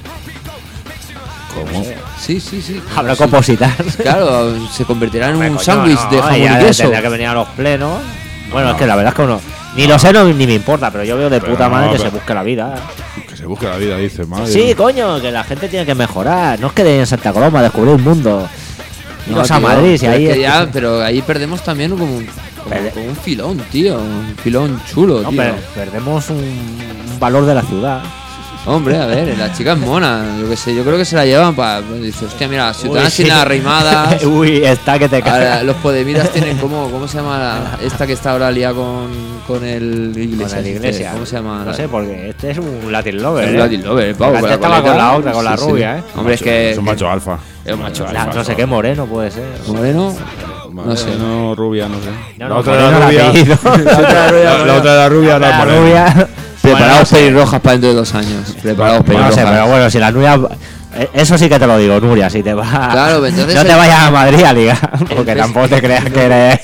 ¿Cómo? Sí, sí, sí. Habrá Sí. compositar. Claro, se convertirá en Hombre, un coño, sándwich no, de jamón ya y queso. Tendría que venir a los plenos. Bueno, No. es que la verdad es que uno. Ni lo sé ni me importa, pero yo veo de Pero puta no, madre que pero- se busque la vida. Que se busque la vida, dice, madre. Sí, coño, que la gente tiene que mejorar. No es que de en Santa Coloma descubrir el mundo. Iros a tío, Madrid, si pero ahí. es que es- ya, pero ahí perdemos también como un filón, tío. Un filón chulo, No, tío. perdemos un valor de la ciudad. Hombre, a ver, la chica es mona. Yo qué sé, yo creo que se la llevan para. Dice, hostia, mira, Ciudadanas sí. tiene arreimadas. Uy, está que te Ahora, cagas. los Podemitas tienen ¿cómo se llama esta que está ahora liada con el Con Iglesias? la iglesia. ¿Cómo se llama? No sé, porque este es un Latin lover. El ¿eh? Latin Lover, el pavo. Porque antes estaba con la otra, con la rubia, ¿eh? Hombre, es que. Es un macho alfa. Es un macho La- no sé qué moreno puede ser. Moreno. No sé. No, rubia, no sé. No, la no, otra moreno era el rubia. apellido. La otra era rubia, La la morena. rubia. Preparados Bueno, no sé. pelirrojas para dentro de 2 años. Preparados No pelirrojas. sé, pero bueno, si la Nuria. Eso sí que te lo digo, Nuria, si te vas. Claro, entonces no te el- vayas a Madrid a ligar, porque pes- tampoco te creas que eres.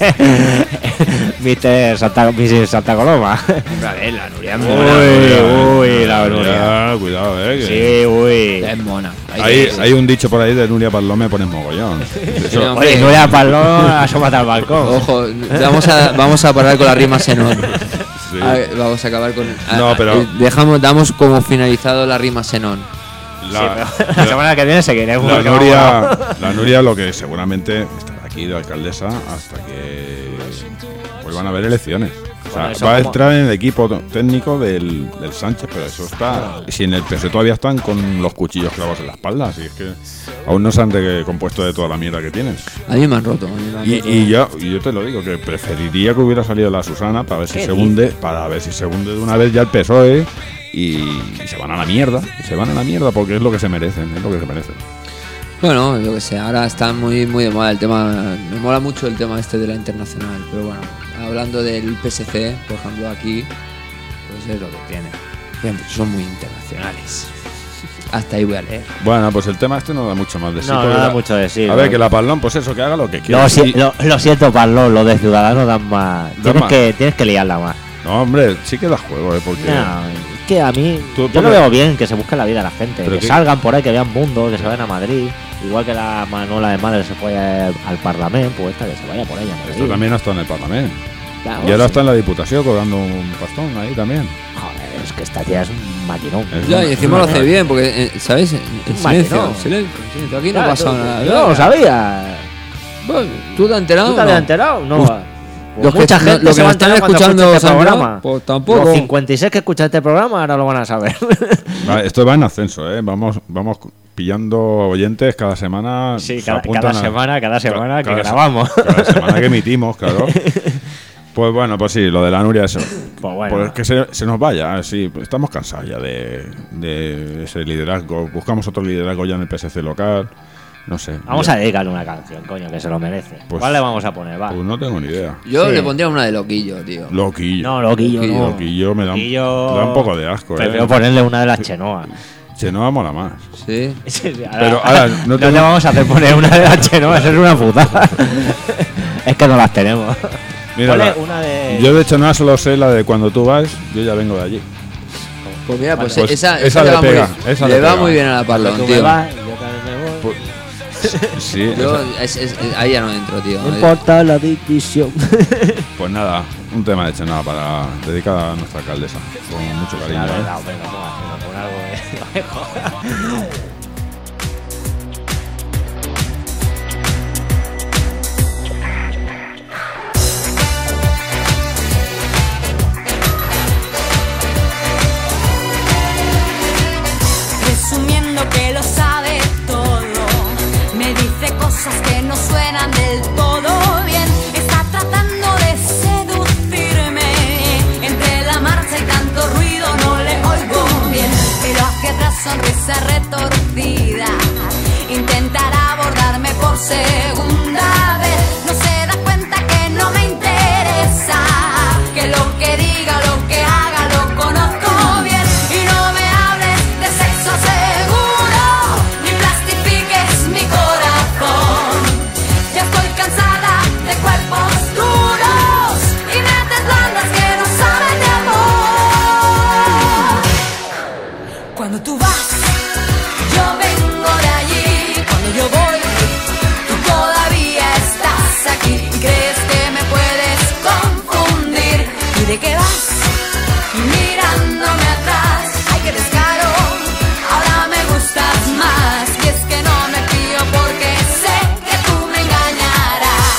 Mr. Santa Coloma. Hombre, a ver, la Nuria es mona. Uy, la Nuria. Cuidado, que Sí, uy. Es mona. Hay un dicho por ahí de Nuria Palomé, pones mogollón. Sí, Eso- hombre. Oye, Nuria Palón, asómate al balcón. Ojo, vamos a parar con la rima Senón. sí. Vamos a acabar con. No, pero- damos como finalizado la rima Senón. La, La semana que viene seguiremos. la porque La Nuria lo que seguramente estará aquí de alcaldesa hasta que vuelvan a haber elecciones. O sea, Bueno, eso va a como- entrar en el equipo técnico del Sánchez, pero eso está. Si en el PS todavía están con los cuchillos clavados en la espalda, así es que aún no se han recompuesto de toda la mierda que tienen. A mí me han roto. Y yo te lo digo, que preferiría que hubiera salido la Susana para ver si ¿Qué se hunde, de una vez ya el PSOE y se van a la mierda, porque es lo que se merecen, Bueno, yo que sé, ahora está muy de moda el tema. Me mola mucho el tema este de la internacional, pero bueno, hablando del PSC, por ejemplo, aquí, pues es lo que tiene. Por ejemplo, son muy internacionales. Hasta ahí voy a leer. Bueno, pues el tema este no da mucho más de sí. No, porque no da la- mucho de sí. A ver, que la Parlón, pues eso, que haga lo que quiera. Lo siento, Parlón, lo de Ciudadanos dan más. Dan más. Tienes que liarla más. No, hombre, sí que da juego, porque... No, es que a mí. Tú Yo lo pones- veo bien que se busque la vida a la gente. Pero Que que- salgan por ahí, que vean mundo, que se vayan a Madrid. Igual que la Manuela de Madre se fue al Parlamento, pues esta que se vaya por ahí a Madrid. Esto también está en el Parlamento. Claro, Y ahora sí. está en la Diputación cobrando un pastón ahí también. Joder, es que esta tía es un maquinón. Es Ya, una- y encima lo hace una- bien, porque, ¿sabes? En silencio, maquinón. silencio. Aquí no Claro, pasa tú- nada. Yo no lo sabía. Bueno, ¿tú te has enterado? ¿Tú te o habías no? enterado? No. Uf, Pues Los que, mucha gente los se que va a me están enterar cuando escuchando escuche este ¿se han enterado? programa. Pues tampoco. Los 56 que escuchan este programa ahora lo van a saber. Vale, esto va en ascenso, ¿eh? Vamos pillando oyentes cada semana. Sí, se cada apuntan a- semana que cada se- grabamos. Cada semana que emitimos, claro. Pues bueno, pues sí, lo de la Nuria, eso. Pues bueno. Pues que se nos vaya, sí, estamos cansados ya de ese liderazgo. Buscamos otro liderazgo ya en el PSC local. No sé. Vamos ya- a dedicarle una canción, coño, que se lo merece. Pues- ¿Cuál le vamos a poner? Va. Pues no tengo ni idea. Yo Sí. le pondría una de Loquillo, tío. Loquillo. No, Loquillo, no. Loquillo me da, Loquillo- me da un poco de asco, Prefiero ¿eh? ponerle una de las Chenoa. Chenoa mola más. Sí. Pero ahora, no no tengo- te vamos a hacer poner una de las Chenoa, eso es una putada. Es que no las tenemos. Mira, Ponle la- una de. yo de Chenoa solo sé la de cuando tú vas, yo ya vengo de allí. Pues mira, pues, Pues esa esa le le va, pega, muy, esa le le va pega. muy bien a la Tú Parlón, me tío. vas, yo también me voy. Sí, Yo, esa- ahí ya no entro, tío. No importa la división. pues nada, un tema de Chenoa para dedicar a nuestra alcaldesa. Con mucho cariño. La ¿eh? verdad, hombre, no pongas algo de... no me jodas. Presumiendo que lo sabe todo, me dice cosas que no suenan del todo bien. Está tratando de seducirme, entre la marcha y tanto ruido no le oigo bien. Pero hacia atrás sonrisa retorcida, intentará abordarme por segunda vez. No se da cuenta que no me interesa, que lo que diga o lo que haga lo conozco bien. Y no me hables de sexo seguro, ni plastifiques mi corazón. Ya estoy cansada de cuerpos duros y mentes blandas que no saben de amor. Cuando tú vas, yo vengo de allí. Cuando yo voy, tú todavía estás aquí. Y crees que me puedes confundir. ¿Y de qué vas? Mirándome atrás. Ay, qué descaro, ahora me gustas más. Y es que no me fío porque sé que tú me engañarás.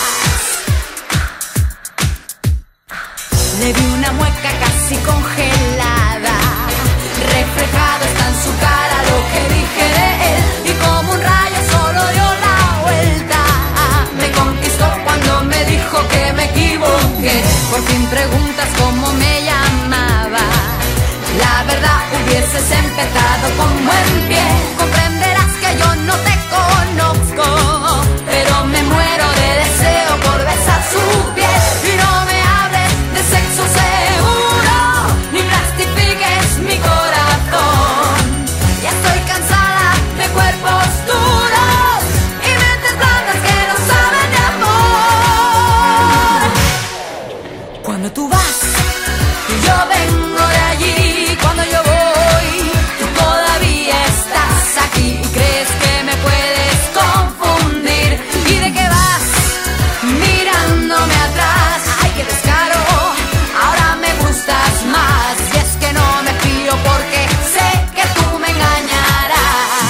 Le vi una mueca casi congelada, reflejado está en su cara lo que dije de él. Y como un rayo solo dio la vuelta, me conquistó cuando me dijo que me equivoqué. Por fin preguntas cómo me llamaba, la verdad hubieses empezado con buen pie. Comprenderás que yo no te conozco, pero me muero de deseo por besar su piel. Y no me hables de sexo seguro, ni plastifiques mi corazón. Ya estoy cansada de cuerpos duros y mentes blandas que no saben de amor. Cuando tú vas, yo vengo de allí. Cuando yo voy, tú todavía estás aquí. Y crees que me puedes confundir. ¿Y de qué vas? Mirándome atrás. Ay, qué descaro, ahora me gustas más. Y es que no me fío porque sé que tú me engañarás.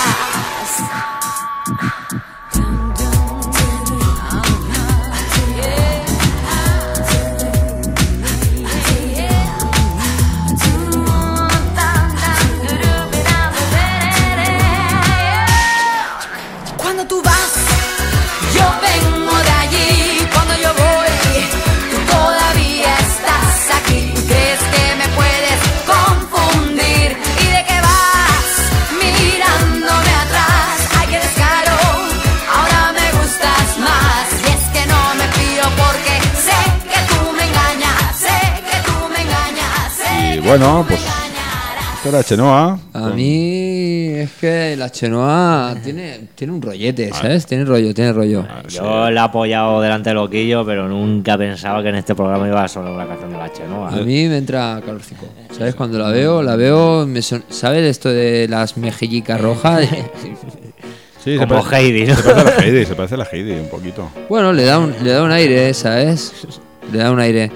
Cuando tú vas, yo vengo de allí. Cuando yo voy, tú todavía estás aquí. ¿Crees que me puedes confundir? ¿Y de qué vas? Mirándome atrás. Ay, qué descaro, ahora me gustas más. Y es que no me fío porque sé que tú me engañas. Sé que tú me engañas. Sé Y que bueno, tú me pues engañarás. esto era Chenoa. A mí es que la Chenoa tiene un rollete, ¿sabes? Tiene rollo. Yo la he apoyado delante de Loquillo, pero nunca pensaba que en este programa iba a sonar una canción de la Chenoa. A mí me entra calorcico. ¿Sabes? Cuando la veo, ¿sabes esto de las mejillicas rojas? Sí, Como Heidi, ¿no? Se parece a la Heidi, se parece a la Heidi un poquito. Bueno, le da un aire, ¿sabes? Le da un aire.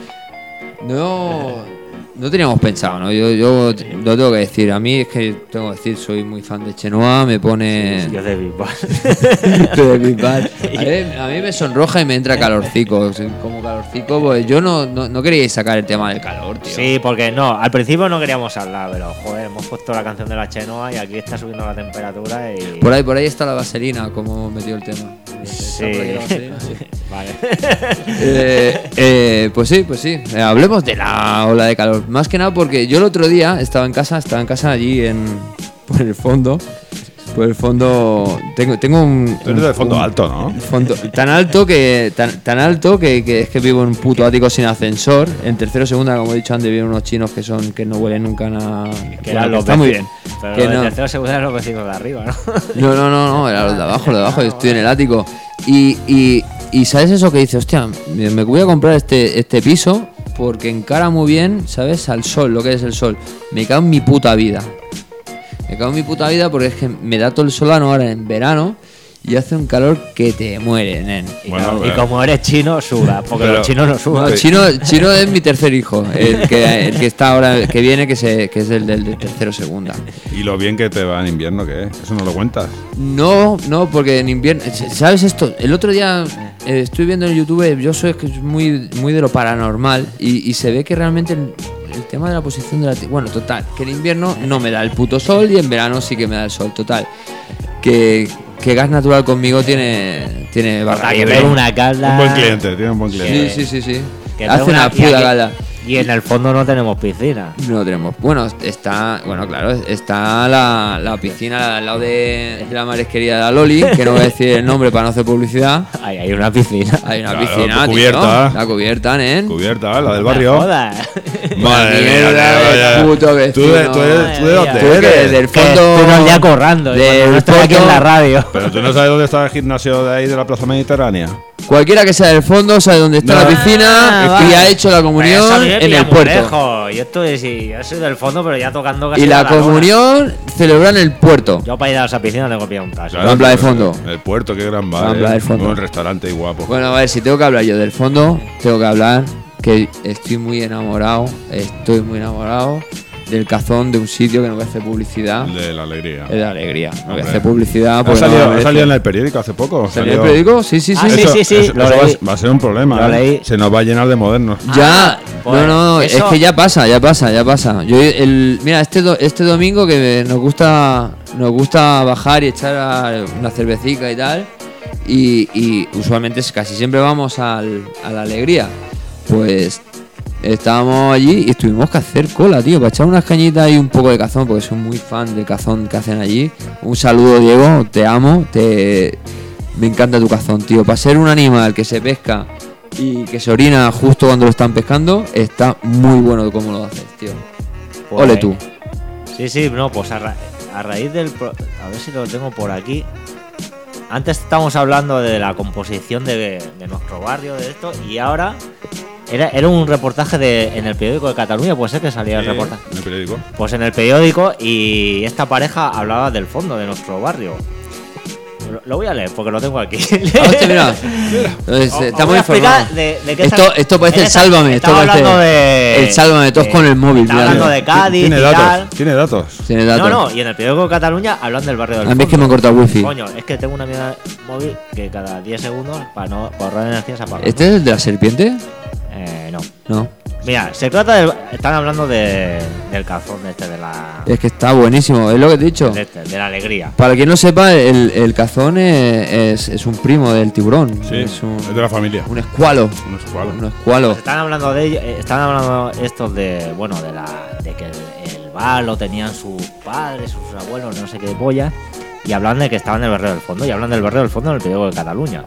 No teníamos pensado, ¿no? Yo lo tengo que decir. A mí es que tengo que decir, soy muy fan de Chenoa, me pone... Yo de Bisbal. de Bisbal. A mí me sonroja y me entra calorcico. Como calorcico, pues yo no quería sacar el tema del calor, tío. Sí, porque no, al principio no queríamos hablar, pero joder, hemos puesto la canción de la Chenoa y aquí está subiendo la temperatura y... Por ahí está la vaselina, como metió el tema. Sí. ¿Está por ahí la vaselina? Sí. Vale. Pues sí. Hablemos de la ola de calor. Más que nada porque yo el otro día estaba en casa allí por el fondo. Por el fondo tengo un... Tú eres del fondo alto, ¿no? Fondo tan alto que es que vivo en un puto ático sin ascensor. En tercero o segunda, como he dicho antes, viven unos chinos que no huelen nunca nada. Que eran los está muy bien. Pero Que los de no. tercero segunda eran los vecinos de arriba, ¿no? No, era los de abajo, yo estoy en el ático. Y ¿sabes eso que dice? Hostia, me voy a comprar este piso porque encara muy bien, ¿sabes? Al sol, lo que es el sol. Me cago en mi puta vida. Me cago en mi puta vida porque es que me da todo el solano ahora en verano y hace un calor que te muere, nen. Bueno, Y como eres chino, suda, porque pero- los chinos no sudan. No, Chino es mi tercer hijo, el que está ahora, que viene, que es el del tercero segunda. Y lo bien que te va en invierno, ¿qué es? Eso no lo cuentas. No, porque en invierno, ¿sabes esto? El otro día estoy viendo en YouTube, yo soy que es muy de lo paranormal y se ve que realmente el tema de la posición de la Tierra, bueno, total, que en invierno no me da el puto sol y en verano sí que me da el sol, total. Que Gas Natural conmigo tiene barra Que libre. ver una calda. Un buen cliente, tiene un buen cliente. Sí. Que Hace ver una y puta aquí- gala. Y en el fondo no tenemos piscina. No tenemos. Bueno, claro, está la piscina al lado de la marisquería de la Loli, que no voy a decir el nombre para no hacer publicidad. Ahí hay una piscina. Hay una Claro, piscina, tío. cubierta. La cubierta, nen. Cubierta, la del barrio. Joda. Madre Mierda mía, de vaya. puto ¿Tú vecino. de dónde Tú que eres? del Que fondo. estoy todo el día corrando. y cuando no estoy aquí en la radio. Pero tú no sabes dónde está el gimnasio de ahí de la Plaza Mediterránea. Cualquiera que sea del fondo sabe dónde está No. la piscina y vale. ha hecho la comunión Eso a mí me en pilla el muy puerto. lejos. Yo estoy, sí, yo soy del fondo, pero ya tocando casi Y la a lona. comunión celebrada en el puerto. Yo para ir a esa piscina tengo que pillar un taxi. Claro, Rambla de fondo. El puerto, qué gran bar. Rambla del fondo. Un restaurante y guapo. Bueno, a ver, si tengo que hablar yo del fondo, tengo que hablar que estoy muy enamorado del cazón de un sitio que no voy a hacer publicidad. De la alegría. Es de alegría. No voy a Hombre. hacer publicidad. ¿Ha porque no la salido, merece. en el periódico hace poco? ¿Salió en el periódico? Sí. Ah, sí, Eso lo va, leí. va a ser un problema. Lo ¿eh? leí. Se nos va a llenar de modernos. Ya, pues, no, es eso- que ya pasa. Mira, este domingo que nos gusta bajar y echar una cervecita y tal, y usualmente casi siempre vamos a la alegría. Pues estábamos allí y tuvimos que hacer cola, tío, para echar unas cañitas y un poco de cazón, porque soy muy fan del cazón que hacen allí. Un saludo, Diego, te amo, me encanta tu cazón, tío. Para ser un animal que se pesca y que se orina justo cuando lo están pescando, está muy bueno como lo haces, tío. Pues- Ole tú. Sí, no, pues a raíz del... A ver si lo tengo por aquí. Antes estábamos hablando de la composición de nuestro barrio, de esto, y ahora era un reportaje en el periódico de Cataluña, puede ser que salía el reportaje. En el periódico. Pues en el periódico, y esta pareja hablaba del fondo de nuestro barrio. Lo voy a leer porque lo tengo aquí. Hostia, mira. Entonces, Os estamos voy a explicar informados. de qué Esto parece el esta- Sálvame. Esto estaba parece hablando de... el Sálvame, todos con el móvil. Está mirando. hablando de Cádiz Tiene y datos. tal. Tiene datos. Tiene datos. No, y en el periódico de Cataluña hablan del barrio del A mí es fondo. que me han cortado wifi. Coño, es que tengo una mierda móvil que cada 10 segundos para ahorrar energía se apaga. ¿Este es el de la serpiente? No. No. Mira, se trata del... Están hablando del cazón de la... Es que está buenísimo, es lo que te he dicho. de la alegría. Para quien no sepa, el cazón es un primo del tiburón. Sí, Es es de la familia. un escualo. Un escualo. Un escualo. Pues están hablando de ello, están hablando estos de, bueno, de que el bar lo tenían sus padres, sus abuelos, no sé qué polla, y hablan de que estaban en el barrio del fondo, y hablan del barrio del fondo en el periódico de Cataluña.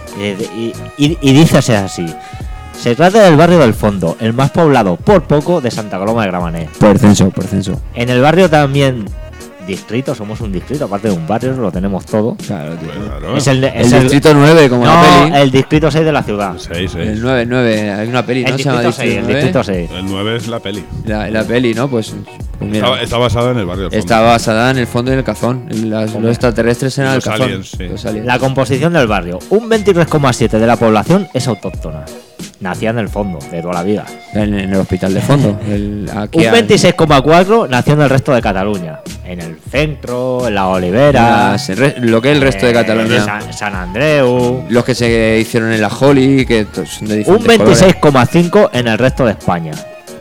Y dice así: se trata del barrio del fondo, el más poblado por poco de Santa Coloma de Gramenet. Por censo. En el barrio también distrito, somos un distrito, aparte de un barrio, lo tenemos todo. Claro, tío. Claro. Es el El distrito 9, como la no, peli. el distrito 6 de la ciudad. 6, El 6. 9, hay una peli, ¿no? El Se llama distrito 6, el distrito 6. El 9 es la peli. La peli, ¿no? Pues mira. Está basado en el barrio del fondo. Está basada en el fondo y en el cazón. Los extraterrestres eran el Los cazón. aliens, sí. Los aliens. La composición del barrio. Un 23,7 de la población es autóctona. Nacía en el fondo, de toda la vida. En el hospital de fondo. Aquí Un 26,4 nació en el resto de Cataluña. En el centro, en la Olivera. lo que es el resto de Cataluña. San Andreu. Los que se hicieron en la Holly, que son de Un diferentes colores. 26,5 en el resto de España.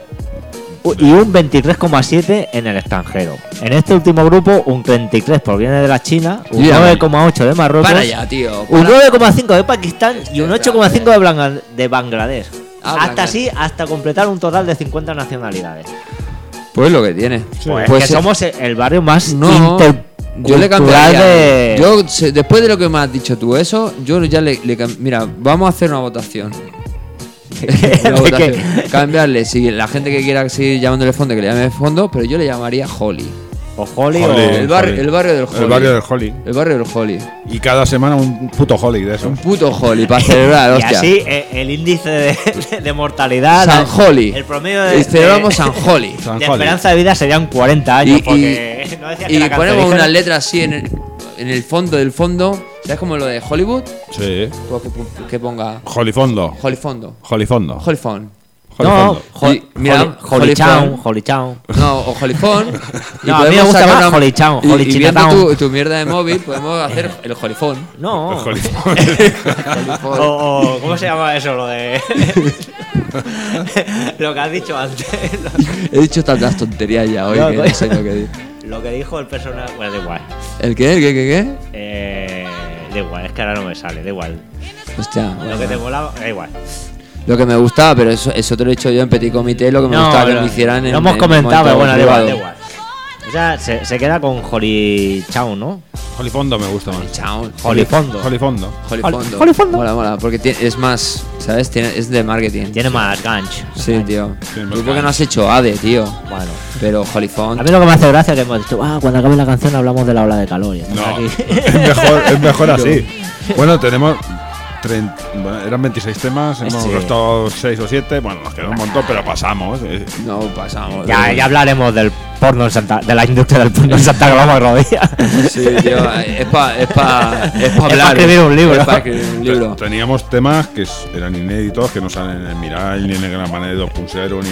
Y un 23,7 en el extranjero. En este último grupo, un 33 proviene de la China, un Mira, 9,8 de Marruecos, Para ya, tío. un para. 9,5 de Pakistán y un 8,5 de Bangladesh. Ah, Hasta Bangladesh. así, hasta completar un total de 50 nacionalidades. Pues lo que tiene. Pues que somos el barrio más No, yo le intercultural cambiaría. de... Después de lo que me has dicho tú, eso, yo ya mira, vamos a hacer una votación. Una ¿De votación. qué? Cambiarle, si la gente que quiera seguir llamándole fondo, que le llame fondo, pero yo le llamaría Holly. O Holly, Holly. o... El barrio del Holly. El barrio del Holly. El barrio del Holly. Y cada semana un puto Holly de eso. Un puto Holly para celebrar, Y hostia. así el índice de mortalidad... San Holly. El promedio de... Y celebramos San Holly. San de Holly. esperanza de vida serían 40 años, Y- porque no decía que Y era ponemos cancerígeno. unas letras así en el fondo del fondo. ¿Sabes como lo de Hollywood? Sí. Pues que ponga Holly Fondo. Holly Fondo. Holly Fondo. Holly Phone. Holly No, Fondo. Y mira, Holly Town, Phone. Holly Town. No, o Holly Phone. Y No, a mí me podemos gusta sacar más una- Holly Town, Holly y viendo Chinatown. tu mierda de móvil, podemos hacer el Holly Phone. No. Holly Fondo. Holly Phone. O, ¿cómo se llama eso? Lo de... lo que has dicho antes. He dicho tantas tonterías ya hoy No, que coño. no sé lo que digo. Lo que dijo el personaje... Bueno, da igual. ¿El qué? ¿El qué? Da igual, es que ahora no me sale, da igual. Hostia. Lo que te molaba, da igual. Lo que me gustaba, pero eso te lo he dicho yo en Petit Comité, lo que me gustaba que lo- me hicieran en lo hemos en comentado, pero bueno, momento da igual, privado. da igual. O sea, se queda con Holly Town, ¿no? Holly Fondo me gusta más. Chao. Holly Fondo. Holly Fondo. Holly Holly- Fondo. Holly Fondo. Mola, mola, porque es más, ¿sabes? Es de marketing. Tiene más gancho. Sí, tío. Tiene más Yo creo que gancho. no has hecho ADE, tío. Bueno. Pero Holly Fondo. A mí lo que me hace gracia es que hemos dicho, cuando acabe la canción hablamos de la ola de calor. Y estamos No, aquí. es mejor así. Bueno, tenemos. Bueno, eran 26 temas, hemos Sí. gastado 6 o 7. Bueno, nos quedó un montón, pero pasamos. No pasamos. ya hablaremos del porno en Santa, de la industria del porno en Santa Coloma de Rodilla. Sí, tío. Es para hablar. escribir un libro. Es para escribir un libro. Teníamos temas que eran inéditos, que no salen en el Miral, ni en el Gran Manera de 2.0,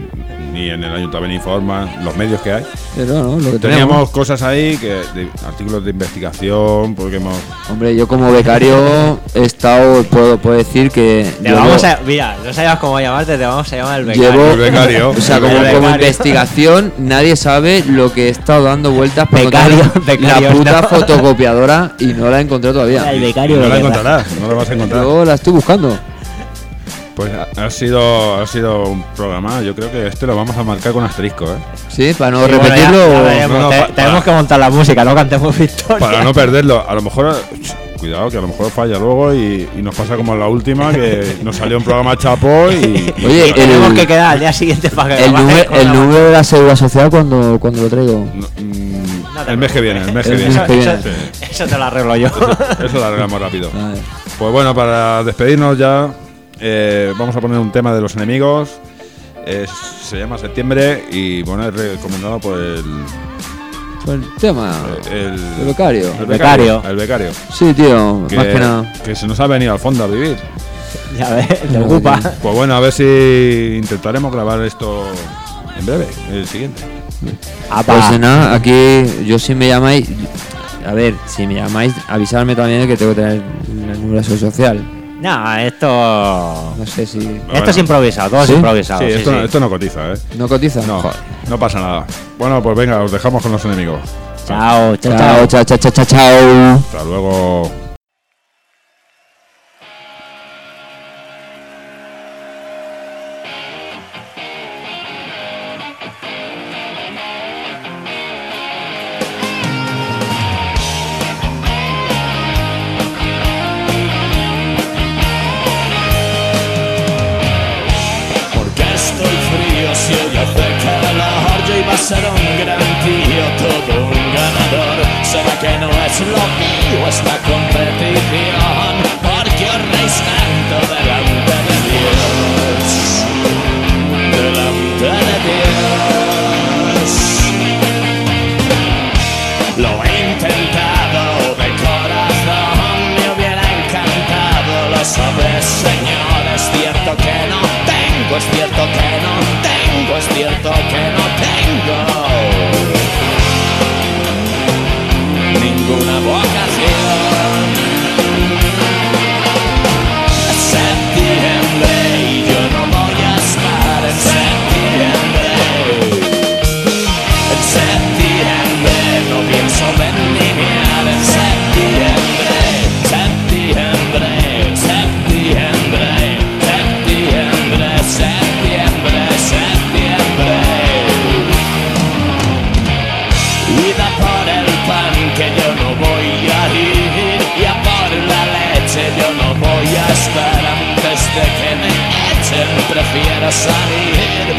ni en el Ayuntamiento Informa, los medios que hay. Pero no, lo que Teníamos cosas ahí, artículos de investigación, porque hemos. Hombre, yo como becario he estado, puedo decir que. Te vamos a, mira, no sabías cómo llamarte, te vamos a llamar el becario. Llevo, El becario. O sea, como, El como becario. investigación, nadie sabe lo que he estado dando vueltas para Becario, encontrar becario, la puta no. fotocopiadora y no la he encontrado todavía. El becario No de la verdad. encontrarás, no la vas a encontrar. Yo la estoy buscando. Pues ha sido un programa, yo creo que este lo vamos a marcar con asterisco, ¿eh? Sí, para no Sí, bueno, repetirlo. ya veremos. No, Tenemos que montar la música, no cantemos victoria. Para no perderlo. A lo mejor, cuidado, que a lo mejor falla luego y nos pasa como en la última, que nos salió un programa chapo y. Oye, Tenemos que quedar al día siguiente para que el, lo bajes número, con el la- número de la seguridad social cuando lo traigo. No, No te el mes que viene, el mes que El viene. mes que viene. Eso te lo arreglo yo. Eso lo arreglamos rápido. Vale. Pues bueno, para despedirnos ya, vamos a poner un tema de Los Enemigos. Se llama Septiembre y bueno, es recomendado por el Pues el tema. El becario. El becario. El becario. Sí, tío, más que nada. Que se nos ha venido al fondo a vivir. Ya ves, te ocupa. Pues bueno, a ver si intentaremos grabar esto en breve, el siguiente. Pues nada, aquí yo si me llamáis. A ver, si me llamáis, avisarme también que tengo que tener el número social. No, esto. No sé si. Esto es improvisado, todo ¿Sí? es improvisado. Sí, sí, esto, sí. esto no cotiza, ¿eh? ¿No cotiza? No, Joder. no pasa nada. Bueno, pues venga, os dejamos con Los Enemigos. Chao, chao, Chao, chao. chao, chao, chao, chao. Hasta luego. Porque estoy frío si hoy hace calor. Yo iba a ser un gran tío, todo un ganador. ¿Será que no es lo mío esta competición? Porque os reís tanto delante de Dios. Delante de Dios. Lo he intentado de corazón, me hubiera encantado, lo sabes, señor. Es cierto que no tengo, es cierto que no tengo, es cierto que no tengo ninguna vocación. Septiembre y yo no voy a estar en septiembre. En septiembre no pienso vendimiar. En septiembre, septiembre, septiembre, septiembre, septiembre, septiembre. Id a por el pan que yo no voy a ir, y a por la leche yo no voy a estar. Antes de que me echen prefiero salir.